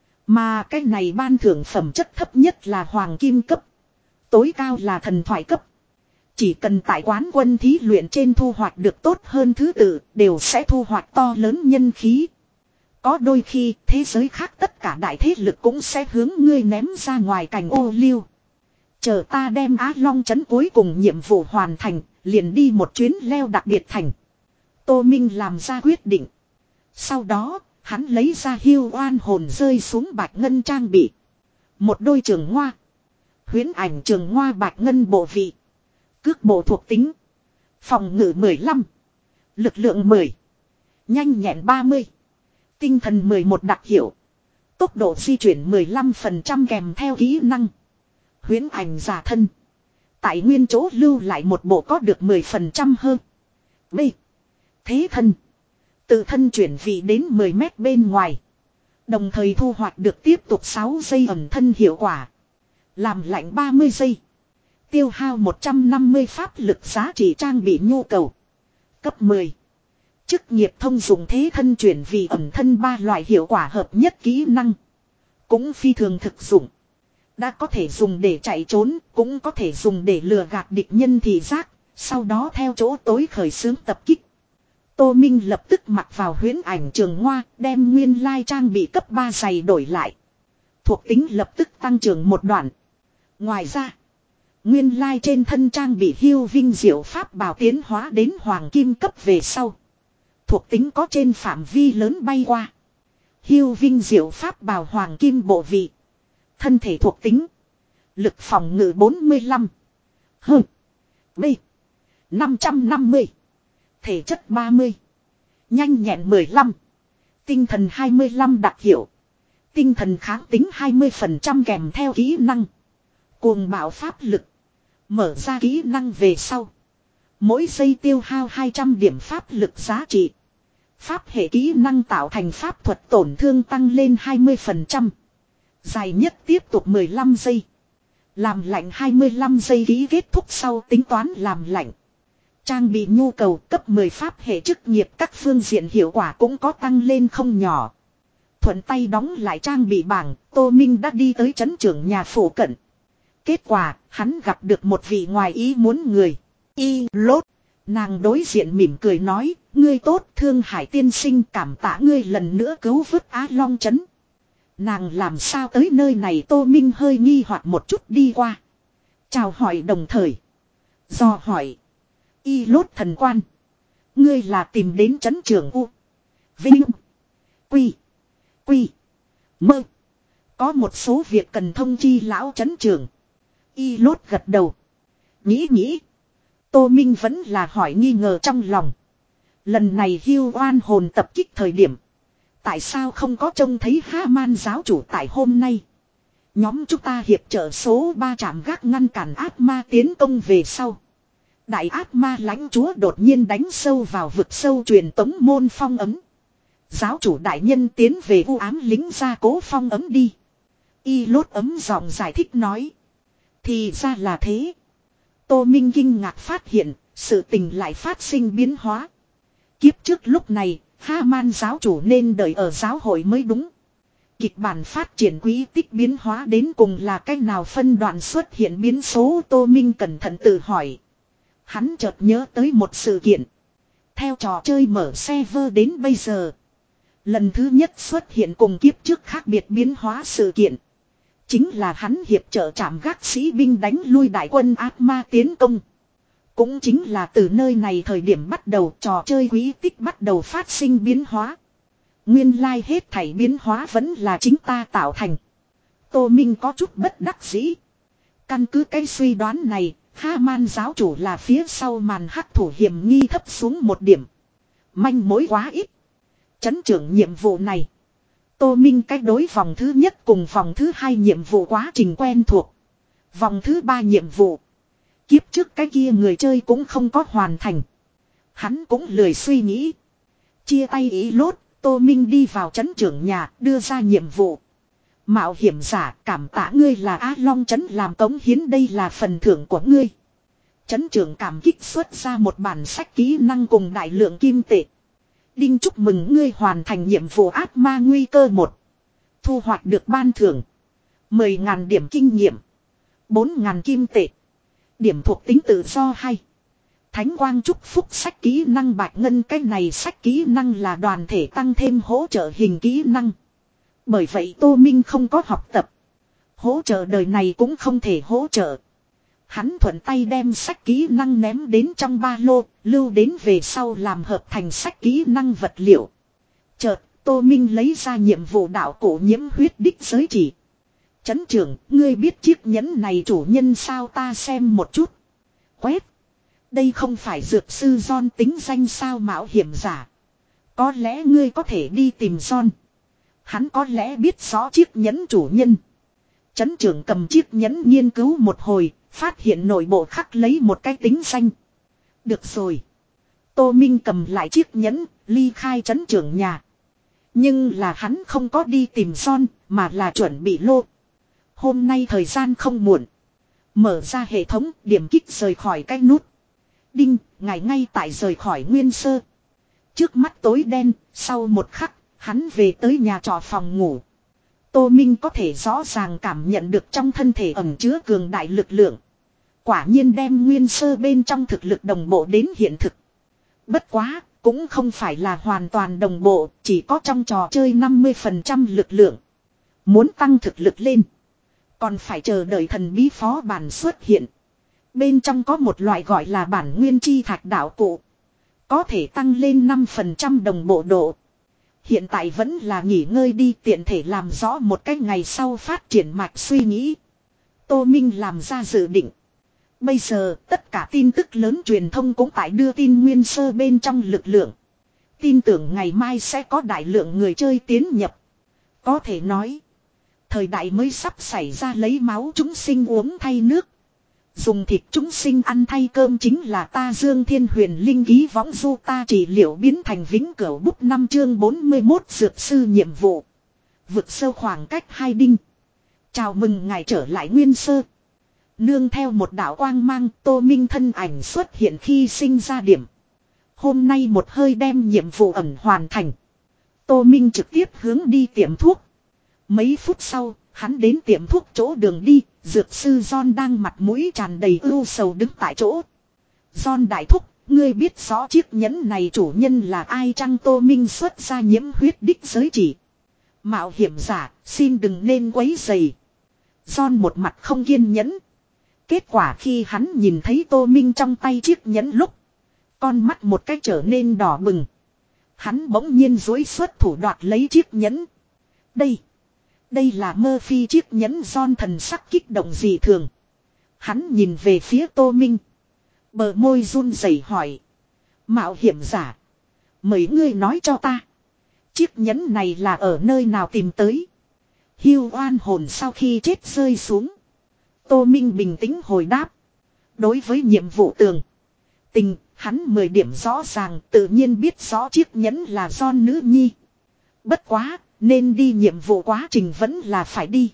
Mà cái này ban thưởng phẩm chất thấp nhất là hoàng kim cấp. Tối cao là thần thoại cấp. Chỉ cần tại quán quân thí luyện trên thu hoạch được tốt hơn thứ tự, đều sẽ thu hoạch to lớn nhân khí. Có đôi khi thế giới khác tất cả đại thế lực cũng sẽ hướng ngươi ném ra ngoài cành ô liu. Chờ ta đem Á Long trấn cuối cùng nhiệm vụ hoàn thành, liền đi một chuyến leo đặc biệt thành. Tô Minh làm ra quyết định. Sau đó, hắn lấy ra hiêu oan hồn rơi xuống bạch ngân trang bị. Một đôi trường ngoa. Huyễn ảnh trường ngoa bạch ngân bộ vị. Cước bộ thuộc tính. Phòng ngự mười lăm. Lực lượng mười. Nhanh nhẹn ba mươi. Tinh thần mười một đặc hiệu. Tốc độ di chuyển mười lăm phần trăm kèm theo kỹ năng. Huyễn ảnh giả thân. Tại nguyên chỗ lưu lại một bộ có được mười phần trăm hơn. B. Thế thân. Tự thân chuyển vị đến mười mét bên ngoài. Đồng thời thu hoạch được tiếp tục sáu giây ẩn thân hiệu quả. Làm lạnh ba mươi giây. Tiêu hao một trăm năm mươi pháp lực giá trị trang bị nhu cầu. Cấp mười. Chức nghiệp thông dụng thế thân chuyển vị ẩn thân ba loại hiệu quả hợp nhất kỹ năng. Cũng phi thường thực dụng. Đã có thể dùng để chạy trốn, cũng có thể dùng để lừa gạt địch nhân thị giác, sau đó theo chỗ tối khởi xướng tập kích. Tô Minh lập tức mặc vào huyễn ảnh trường ngoa, đem nguyên lai trang bị cấp ba giày đổi lại. Thuộc tính lập tức tăng trưởng một đoạn. Ngoài ra, nguyên lai trên thân trang bị hiêu vinh diệu pháp bào tiến hóa đến hoàng kim cấp về sau. Thuộc tính có trên phạm vi lớn bay qua. Hiêu vinh diệu pháp bào hoàng kim bộ vị. Thân thể thuộc tính. Lực phòng ngự bốn mươi lăm. H. B. năm trăm năm mươi. Thể chất ba mươi. Nhanh nhẹn mười lăm. Tinh thần hai mươi lăm đặc hiệu. Tinh thần kháng tính hai mươi phần trăm kèm theo kỹ năng. Cuồng bạo pháp lực. Mở ra kỹ năng về sau. Mỗi giây tiêu hao hai trăm điểm pháp lực giá trị. Pháp hệ kỹ năng tạo thành pháp thuật tổn thương tăng lên hai mươi phần trăm. Dài nhất tiếp tục mười lăm giây. Làm lạnh hai mươi lăm giây ký kết thúc sau tính toán làm lạnh. Trang bị nhu cầu cấp mười pháp hệ chức nghiệp các phương diện hiệu quả cũng có tăng lên không nhỏ. Thuận tay đóng lại trang bị bảng, Tô Minh đã đi tới trấn trưởng nhà phủ cận. Kết quả, hắn gặp được một vị ngoài ý muốn người. Y lốt. Nàng đối diện mỉm cười nói, ngươi tốt Thương Hải tiên sinh, cảm tạ ngươi lần nữa cứu vớt Á Long trấn. Nàng làm sao tới nơi này? Tô Minh hơi nghi hoặc một chút đi qua. Chào hỏi đồng thời. Do hỏi. Y lốt thần quan. Ngươi là tìm đến trấn trưởng U. Vinh. Quy. Quy. Mơ. Có một số việc cần thông chi lão trấn trưởng. Y lốt gật đầu. Nghĩ nghĩ. Tô Minh vẫn là hỏi nghi ngờ trong lòng. Lần này hiêu oan hồn tập kích thời điểm. Tại sao không có trông thấy Ha-man giáo chủ tại hôm nay? Nhóm chúng ta hiệp trợ số ba trạm gác ngăn cản ác ma tiến công về sau. Đại ác ma lãnh chúa đột nhiên đánh sâu vào vực sâu truyền tống môn phong ấm. Giáo chủ đại nhân tiến về u ám lính gia cố phong ấm đi. Y lốt ấm giọng giải thích nói. Thì ra là thế. Tô Minh kinh ngạc phát hiện, sự tình lại phát sinh biến hóa. Kiếp trước lúc này, Ha-man giáo chủ nên đợi ở giáo hội mới đúng. Kịch bản phát triển quý tích biến hóa đến cùng là cách nào phân đoạn xuất hiện biến số? Tô Minh cẩn thận tự hỏi. Hắn chợt nhớ tới một sự kiện. Theo trò chơi mở server đến bây giờ, lần thứ nhất xuất hiện cùng kiếp trước khác biệt biến hóa sự kiện. Chính là hắn hiệp trợ trạm gác sĩ binh đánh lui đại quân ác ma tiến công. Cũng chính là từ nơi này thời điểm bắt đầu trò chơi quý tích bắt đầu phát sinh biến hóa. Nguyên lai like hết thảy biến hóa vẫn là chính ta tạo thành. Tô Minh có chút bất đắc dĩ. Căn cứ cái suy đoán này, Ha-man giáo chủ là phía sau màn hắc thủ hiểm nghi thấp xuống một điểm. Manh mối quá ít. Trấn trưởng nhiệm vụ này. Tô Minh cách đối vòng thứ nhất cùng vòng thứ hai nhiệm vụ quá trình quen thuộc. Vòng thứ ba nhiệm vụ. Kiếp trước cái kia người chơi cũng không có hoàn thành. Hắn cũng lười suy nghĩ. Chia tay ý lốt, Tô Minh đi vào trấn trưởng nhà đưa ra nhiệm vụ. Mạo hiểm giả, cảm tạ ngươi là Á Long trấn làm cống hiến, đây là phần thưởng của ngươi. Trấn trưởng cảm kích xuất ra một bản sách kỹ năng cùng đại lượng kim tệ. Đinh chúc mừng ngươi hoàn thành nhiệm vụ ác ma nguy cơ một. Thu hoạch được ban thưởng mười nghìn điểm kinh nghiệm, bốn nghìn kim tệ. Điểm thuộc tính tự do hay. thánh quang chúc phúc sách kỹ năng bạch ngân. Cái này sách kỹ năng là đoàn thể tăng thêm hỗ trợ hình kỹ năng. Bởi vậy Tô Minh không có học tập. Hỗ trợ đời này cũng không thể hỗ trợ. Hắn thuận tay đem sách kỹ năng ném đến trong ba lô, lưu đến về sau làm hợp thành sách kỹ năng vật liệu. Chợt, Tô Minh lấy ra nhiệm vụ đạo cổ nhiễm huyết đích giới chỉ. Chấn trưởng, ngươi biết chiếc nhẫn này chủ nhân sao, ta xem một chút. Quét. Đây không phải dược sư John tính danh sao, mạo hiểm giả. Có lẽ ngươi có thể đi tìm John. Hắn có lẽ biết rõ chiếc nhẫn chủ nhân. Chấn trưởng cầm chiếc nhẫn nghiên cứu một hồi, phát hiện nội bộ khắc lấy một cái tính danh. Được rồi. Tô Minh cầm lại chiếc nhẫn, ly khai chấn trưởng nhà. Nhưng là hắn không có đi tìm John, mà là chuẩn bị lô. Hôm nay thời gian không muộn. Mở ra hệ thống, điểm kích rời khỏi cái nút. Đinh, ngài ngay tại rời khỏi Nguyên Sơ. Trước mắt tối đen, sau một khắc, hắn về tới nhà trọ phòng ngủ. Tô Minh có thể rõ ràng cảm nhận được trong thân thể ẩn chứa cường đại lực lượng. Quả nhiên đem Nguyên Sơ bên trong thực lực đồng bộ đến hiện thực. Bất quá, cũng không phải là hoàn toàn đồng bộ, chỉ có trong trò chơi năm mươi phần trăm lực lượng. Muốn tăng thực lực lên, còn phải chờ đợi thần bí phó bản xuất hiện. Bên trong có một loại gọi là bản nguyên chi thạch đạo cụ. Có thể tăng lên năm phần trăm đồng bộ độ. Hiện tại vẫn là nghỉ ngơi đi, tiện thể làm rõ một cái ngày sau phát triển mạch suy nghĩ. Tô Minh làm ra dự định. Bây giờ tất cả tin tức lớn truyền thông cũng tại đưa tin Nguyên Sơ bên trong lực lượng. Tin tưởng ngày mai sẽ có đại lượng người chơi tiến nhập. Có thể nói, thời đại mới sắp xảy ra, lấy máu chúng sinh uống thay nước. Dùng thịt chúng sinh ăn thay cơm chính là ta Dương Thiên Huyền Linh ký võng du ta trị liệu biến thành vĩnh cửu bút năm chương bốn mươi mốt dược sư nhiệm vụ. Vực sâu khoảng cách hai đinh. Chào mừng ngài trở lại Nguyên Sơ. Nương theo một đạo quang mang, Tô Minh thân ảnh xuất hiện khi sinh ra điểm. Hôm nay một hơi đem nhiệm vụ ẩn hoàn thành. Tô Minh trực tiếp hướng đi tiệm thuốc. Mấy phút sau, hắn đến tiệm thuốc chỗ đường đi, dược sư John đang mặt mũi tràn đầy ưu sầu đứng tại chỗ. John đại thúc, ngươi biết rõ chiếc nhẫn này chủ nhân là ai chăng? Tô Minh xuất ra nhiễm huyết đích giới chỉ. Mạo hiểm giả, xin đừng nên quấy rầy. John một mặt không kiên nhẫn. Kết quả khi hắn nhìn thấy Tô Minh trong tay chiếc nhẫn lúc, con mắt một cách trở nên đỏ bừng. Hắn bỗng nhiên duỗi xuất thủ đoạt lấy chiếc nhẫn. Đây, đây là Murphy chiếc nhẫn. John thần sắc kích động dị thường. Hắn nhìn về phía Tô Minh. Bờ môi run rẩy hỏi. Mạo hiểm giả, mấy ngươi nói cho ta, chiếc nhẫn này là ở nơi nào tìm tới? Hưu oan hồn sau khi chết rơi xuống. Tô Minh bình tĩnh hồi đáp. Đối với nhiệm vụ tường tình, hắn mười điểm rõ ràng, tự nhiên biết rõ chiếc nhẫn là John nữ nhi. Bất quá, nên đi nhiệm vụ quá trình vẫn là phải đi.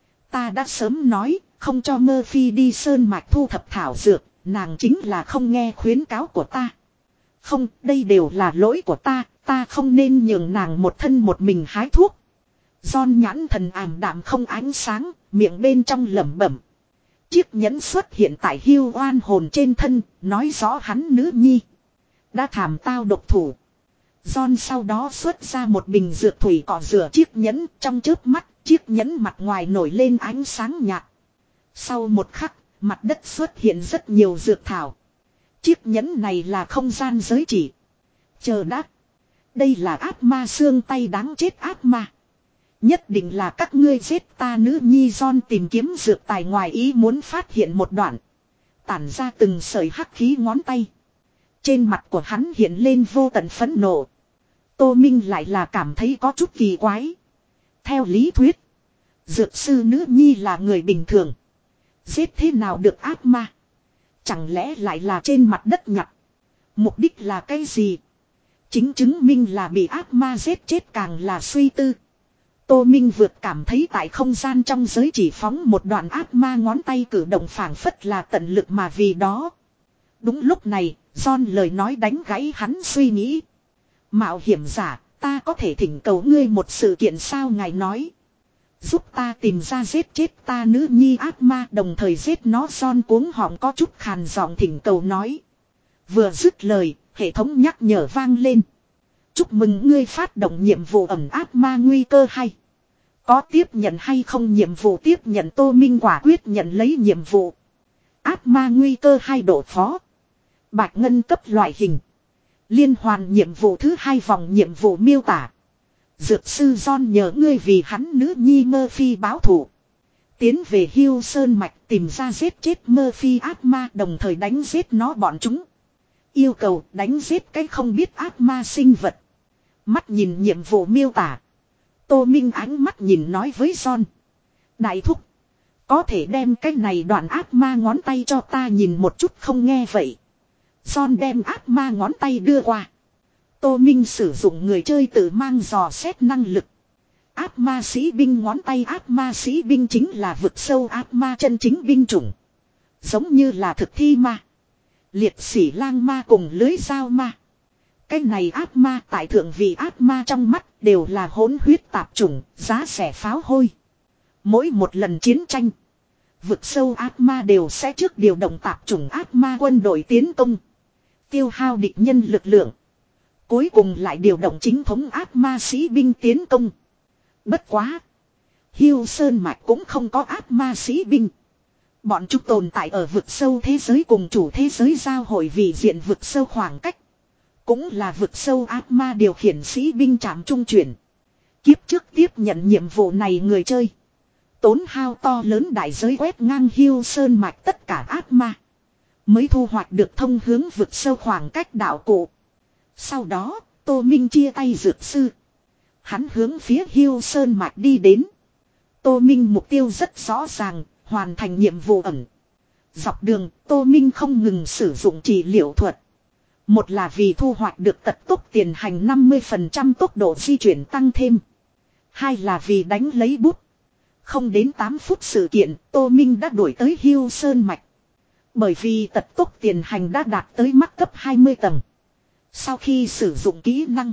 Ta đã sớm nói, không cho Murphy đi sơn mạch thu thập thảo dược, nàng chính là không nghe khuyến cáo của ta. Không, đây đều là lỗi của ta, ta không nên nhường nàng một thân một mình hái thuốc. John nhãn thần ảm đạm không ánh sáng, miệng bên trong lẩm bẩm. Chiếc nhẫn xuất hiện tại Hưu oan hồn trên thân, nói rõ hắn nữ nhi đã thảm tao độc thủ. John sau đó xuất ra một bình dược thủy cọ rửa chiếc nhẫn, trong chớp mắt, chiếc nhẫn mặt ngoài nổi lên ánh sáng nhạt. Sau một khắc, mặt đất xuất hiện rất nhiều dược thảo. Chiếc nhẫn này là không gian giới chỉ. Chờ đã. Đây là ác ma xương tay đáng chết ác ma. Nhất định là các ngươi giết ta nữ nhi. John tìm kiếm dược tài ngoài ý muốn phát hiện một đoạn. Tản ra từng sợi hắc khí ngón tay. Trên mặt của hắn hiện lên vô tận phẫn nộ. Tô Minh lại là cảm thấy có chút kỳ quái. Theo lý thuyết, dược sư nữ nhi là người bình thường. Giết thế nào được ác ma? Chẳng lẽ lại là trên mặt đất nhặt? Mục đích là cái gì? Chính chứng minh là bị ác ma giết chết càng là suy tư. Tô Minh vượt cảm thấy tại không gian trong giới chỉ phóng một đoạn ác ma ngón tay cử động phảng phất là tận lực mà vì đó. Đúng lúc này, John lời nói đánh gãy hắn suy nghĩ. Mạo hiểm giả, ta có thể thỉnh cầu ngươi một sự kiện sao? Ngài nói. Giúp ta tìm ra giết chết ta nữ nhi ác ma, đồng thời giết nó. John cuống họng có chút khàn giọng thỉnh cầu nói. Vừa dứt lời, hệ thống nhắc nhở vang lên. Chúc mừng ngươi phát động nhiệm vụ ẩn áp ma nguy cơ hay. Có tiếp nhận hay không nhiệm vụ tiếp nhận. Tô Minh quả quyết nhận lấy nhiệm vụ. Áp ma nguy cơ hai độ phó. Bạch ngân cấp loại hình. Liên hoàn nhiệm vụ thứ hai vòng nhiệm vụ miêu tả. Dược sư John nhờ ngươi vì hắn nữ nhi Murphy báo thù. Tiến về Hill Sơn Mạch tìm ra giết chết Murphy ác ma đồng thời đánh giết nó bọn chúng. Yêu cầu đánh giết cái không biết ác ma sinh vật. Mắt nhìn nhiệm vụ miêu tả. Tô Minh ánh mắt nhìn nói với John. Đại thúc. Có thể đem cái này đoạn ác ma ngón tay cho ta nhìn một chút không nghe vậy. John đem ác ma ngón tay đưa qua. Tô Minh sử dụng người chơi tự mang dò xét năng lực. Ác ma sĩ binh ngón tay ác ma sĩ binh chính là vực sâu ác ma chân chính binh chủng. Giống như là thực thi ma. Liệt sĩ lang ma cùng lưới dao ma. Cái này ác ma tại thượng vị ác ma trong mắt đều là hỗn huyết tạp chủng, giá rẻ pháo hôi. Mỗi một lần chiến tranh, vực sâu ác ma đều sẽ trước điều động tạp chủng ác ma quân đội tiến công. Tiêu hao địch nhân lực lượng. Cuối cùng lại điều động chính thống ác ma sĩ binh tiến công. Bất quá. Hill Sơn Mạch cũng không có ác ma sĩ binh. Bọn chúng tồn tại ở vực sâu thế giới cùng chủ thế giới giao hội vì diện vực sâu khoảng cách. Cũng là vực sâu ác ma điều khiển sĩ binh trạm trung chuyển. Kiếp trước tiếp nhận nhiệm vụ này người chơi. Tốn hao to lớn đại giới quét ngang Hill Sơn Mạch tất cả ác ma. Mới thu hoạch được thông hướng vực sâu khoảng cách đạo cụ. Sau đó, Tô Minh chia tay dược sư. Hắn hướng phía Hill Sơn Mạch đi đến. Tô Minh mục tiêu rất rõ ràng, hoàn thành nhiệm vụ ẩn. Dọc đường, Tô Minh không ngừng sử dụng trị liệu thuật. Một là vì thu hoạch được tật tốc tiền hành năm mươi phần trăm tốc độ di chuyển tăng thêm. Hai là vì đánh lấy bút. Không đến tám phút sự kiện, Tô Minh đã đuổi tới Hill Sơn Mạch. Bởi vì tật tốc tiền hành đã đạt tới mắt cấp hai mươi tầng. Sau khi sử dụng kỹ năng,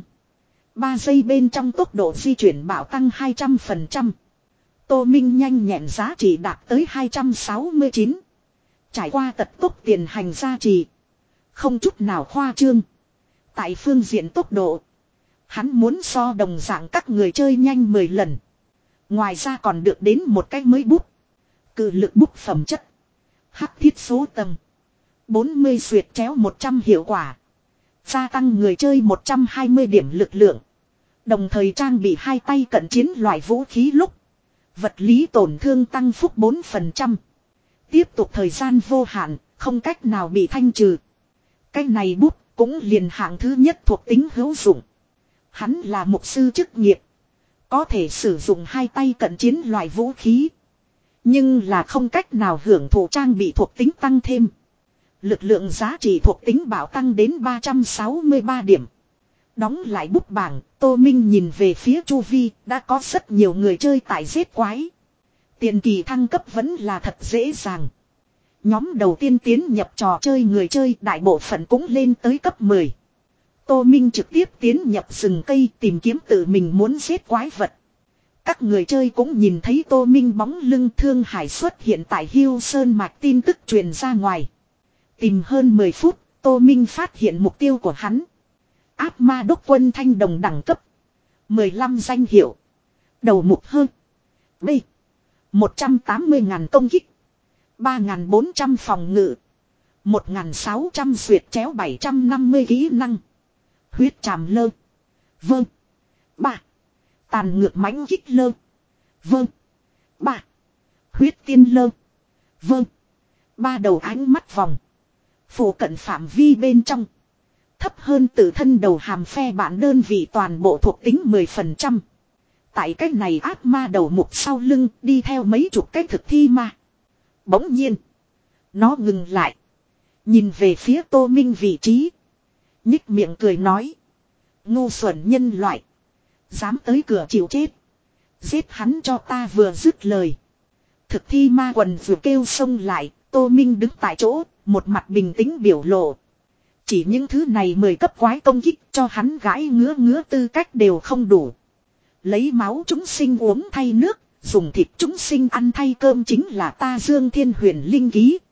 ba giây bên trong tốc độ di chuyển bạo tăng hai trăm phần trăm. Tô Minh nhanh nhẹn giá trị đạt tới hai trăm sáu mươi chín. Trải qua tật tốc tiền hành gia trì. Không chút nào khoa trương. Tại phương diện tốc độ, hắn muốn so đồng dạng các người chơi nhanh mười lần. Ngoài ra còn được đến một cái mới bút. Cự lực bút phẩm chất. Hắc thiết số tầng. bốn mươi xuyệt chéo một trăm hiệu quả. Gia tăng người chơi một trăm hai mươi điểm lực lượng. Đồng thời trang bị hai tay cận chiến loại vũ khí lúc. Vật lý tổn thương tăng phúc bốn phần trăm. Tiếp tục thời gian vô hạn, không cách nào bị thanh trừ. Cái này bút cũng liền hạng thứ nhất thuộc tính hữu dụng. Hắn là mục sư chức nghiệp. Có thể sử dụng hai tay cận chiến loại vũ khí. Nhưng là không cách nào hưởng thụ trang bị thuộc tính tăng thêm. Lực lượng giá trị thuộc tính bảo tăng đến ba trăm sáu mươi ba điểm. Đóng lại bút bảng, Tô Minh nhìn về phía chu vi, đã có rất nhiều người chơi tại giết quái. Tiền kỳ thăng cấp vẫn là thật dễ dàng. Nhóm đầu tiên tiến nhập trò chơi người chơi đại bộ phận cũng lên tới cấp mười. Tô Minh trực tiếp tiến nhập rừng cây tìm kiếm tự mình muốn giết quái vật. Các người chơi cũng nhìn thấy Tô Minh bóng lưng Thương Hải xuất hiện tại Hill Sơn Mạch tin tức truyền ra ngoài. Tìm hơn mười phút, Tô Minh phát hiện mục tiêu của hắn. Áp ma đốc quân thanh đồng đẳng cấp. mười lăm danh hiệu. Đầu mục hơn. B. một trăm tám mươi ngàn công kích. ba nghìn bốn trăm phòng ngự. một nghìn sáu trăm duyệt chéo bảy trăm năm mươi kỹ năng. Huyết tràm lơ. Vâng. ba. Tàn ngược mãnh kích lơ. Vâng. ba. Huyết tiên lơ. Vâng. Ba đầu ánh mắt vòng. Phủ cận phạm vi bên trong. Thấp hơn tự thân đầu hàm phe bạn đơn vị toàn bộ thuộc tính mười phần trăm. Tại cách này ác ma đầu mục sau lưng đi theo mấy chục cái thực thi ma. Bỗng nhiên. Nó ngừng lại. Nhìn về phía Tô Minh vị trí. Nhích miệng cười nói. Ngu xuẩn nhân loại. Dám tới cửa chịu chết. Giết hắn cho ta vừa dứt lời. Thực thi ma quần vừa kêu xông lại. Tô Minh đứng tại chỗ. Một mặt bình tĩnh biểu lộ. Chỉ những thứ này mười cấp quái công kích cho hắn gãi ngứa ngứa tư cách đều không đủ. Lấy máu chúng sinh uống thay nước. Dùng thịt chúng sinh ăn thay cơm chính là ta Dương Thiên Huyền linh ký.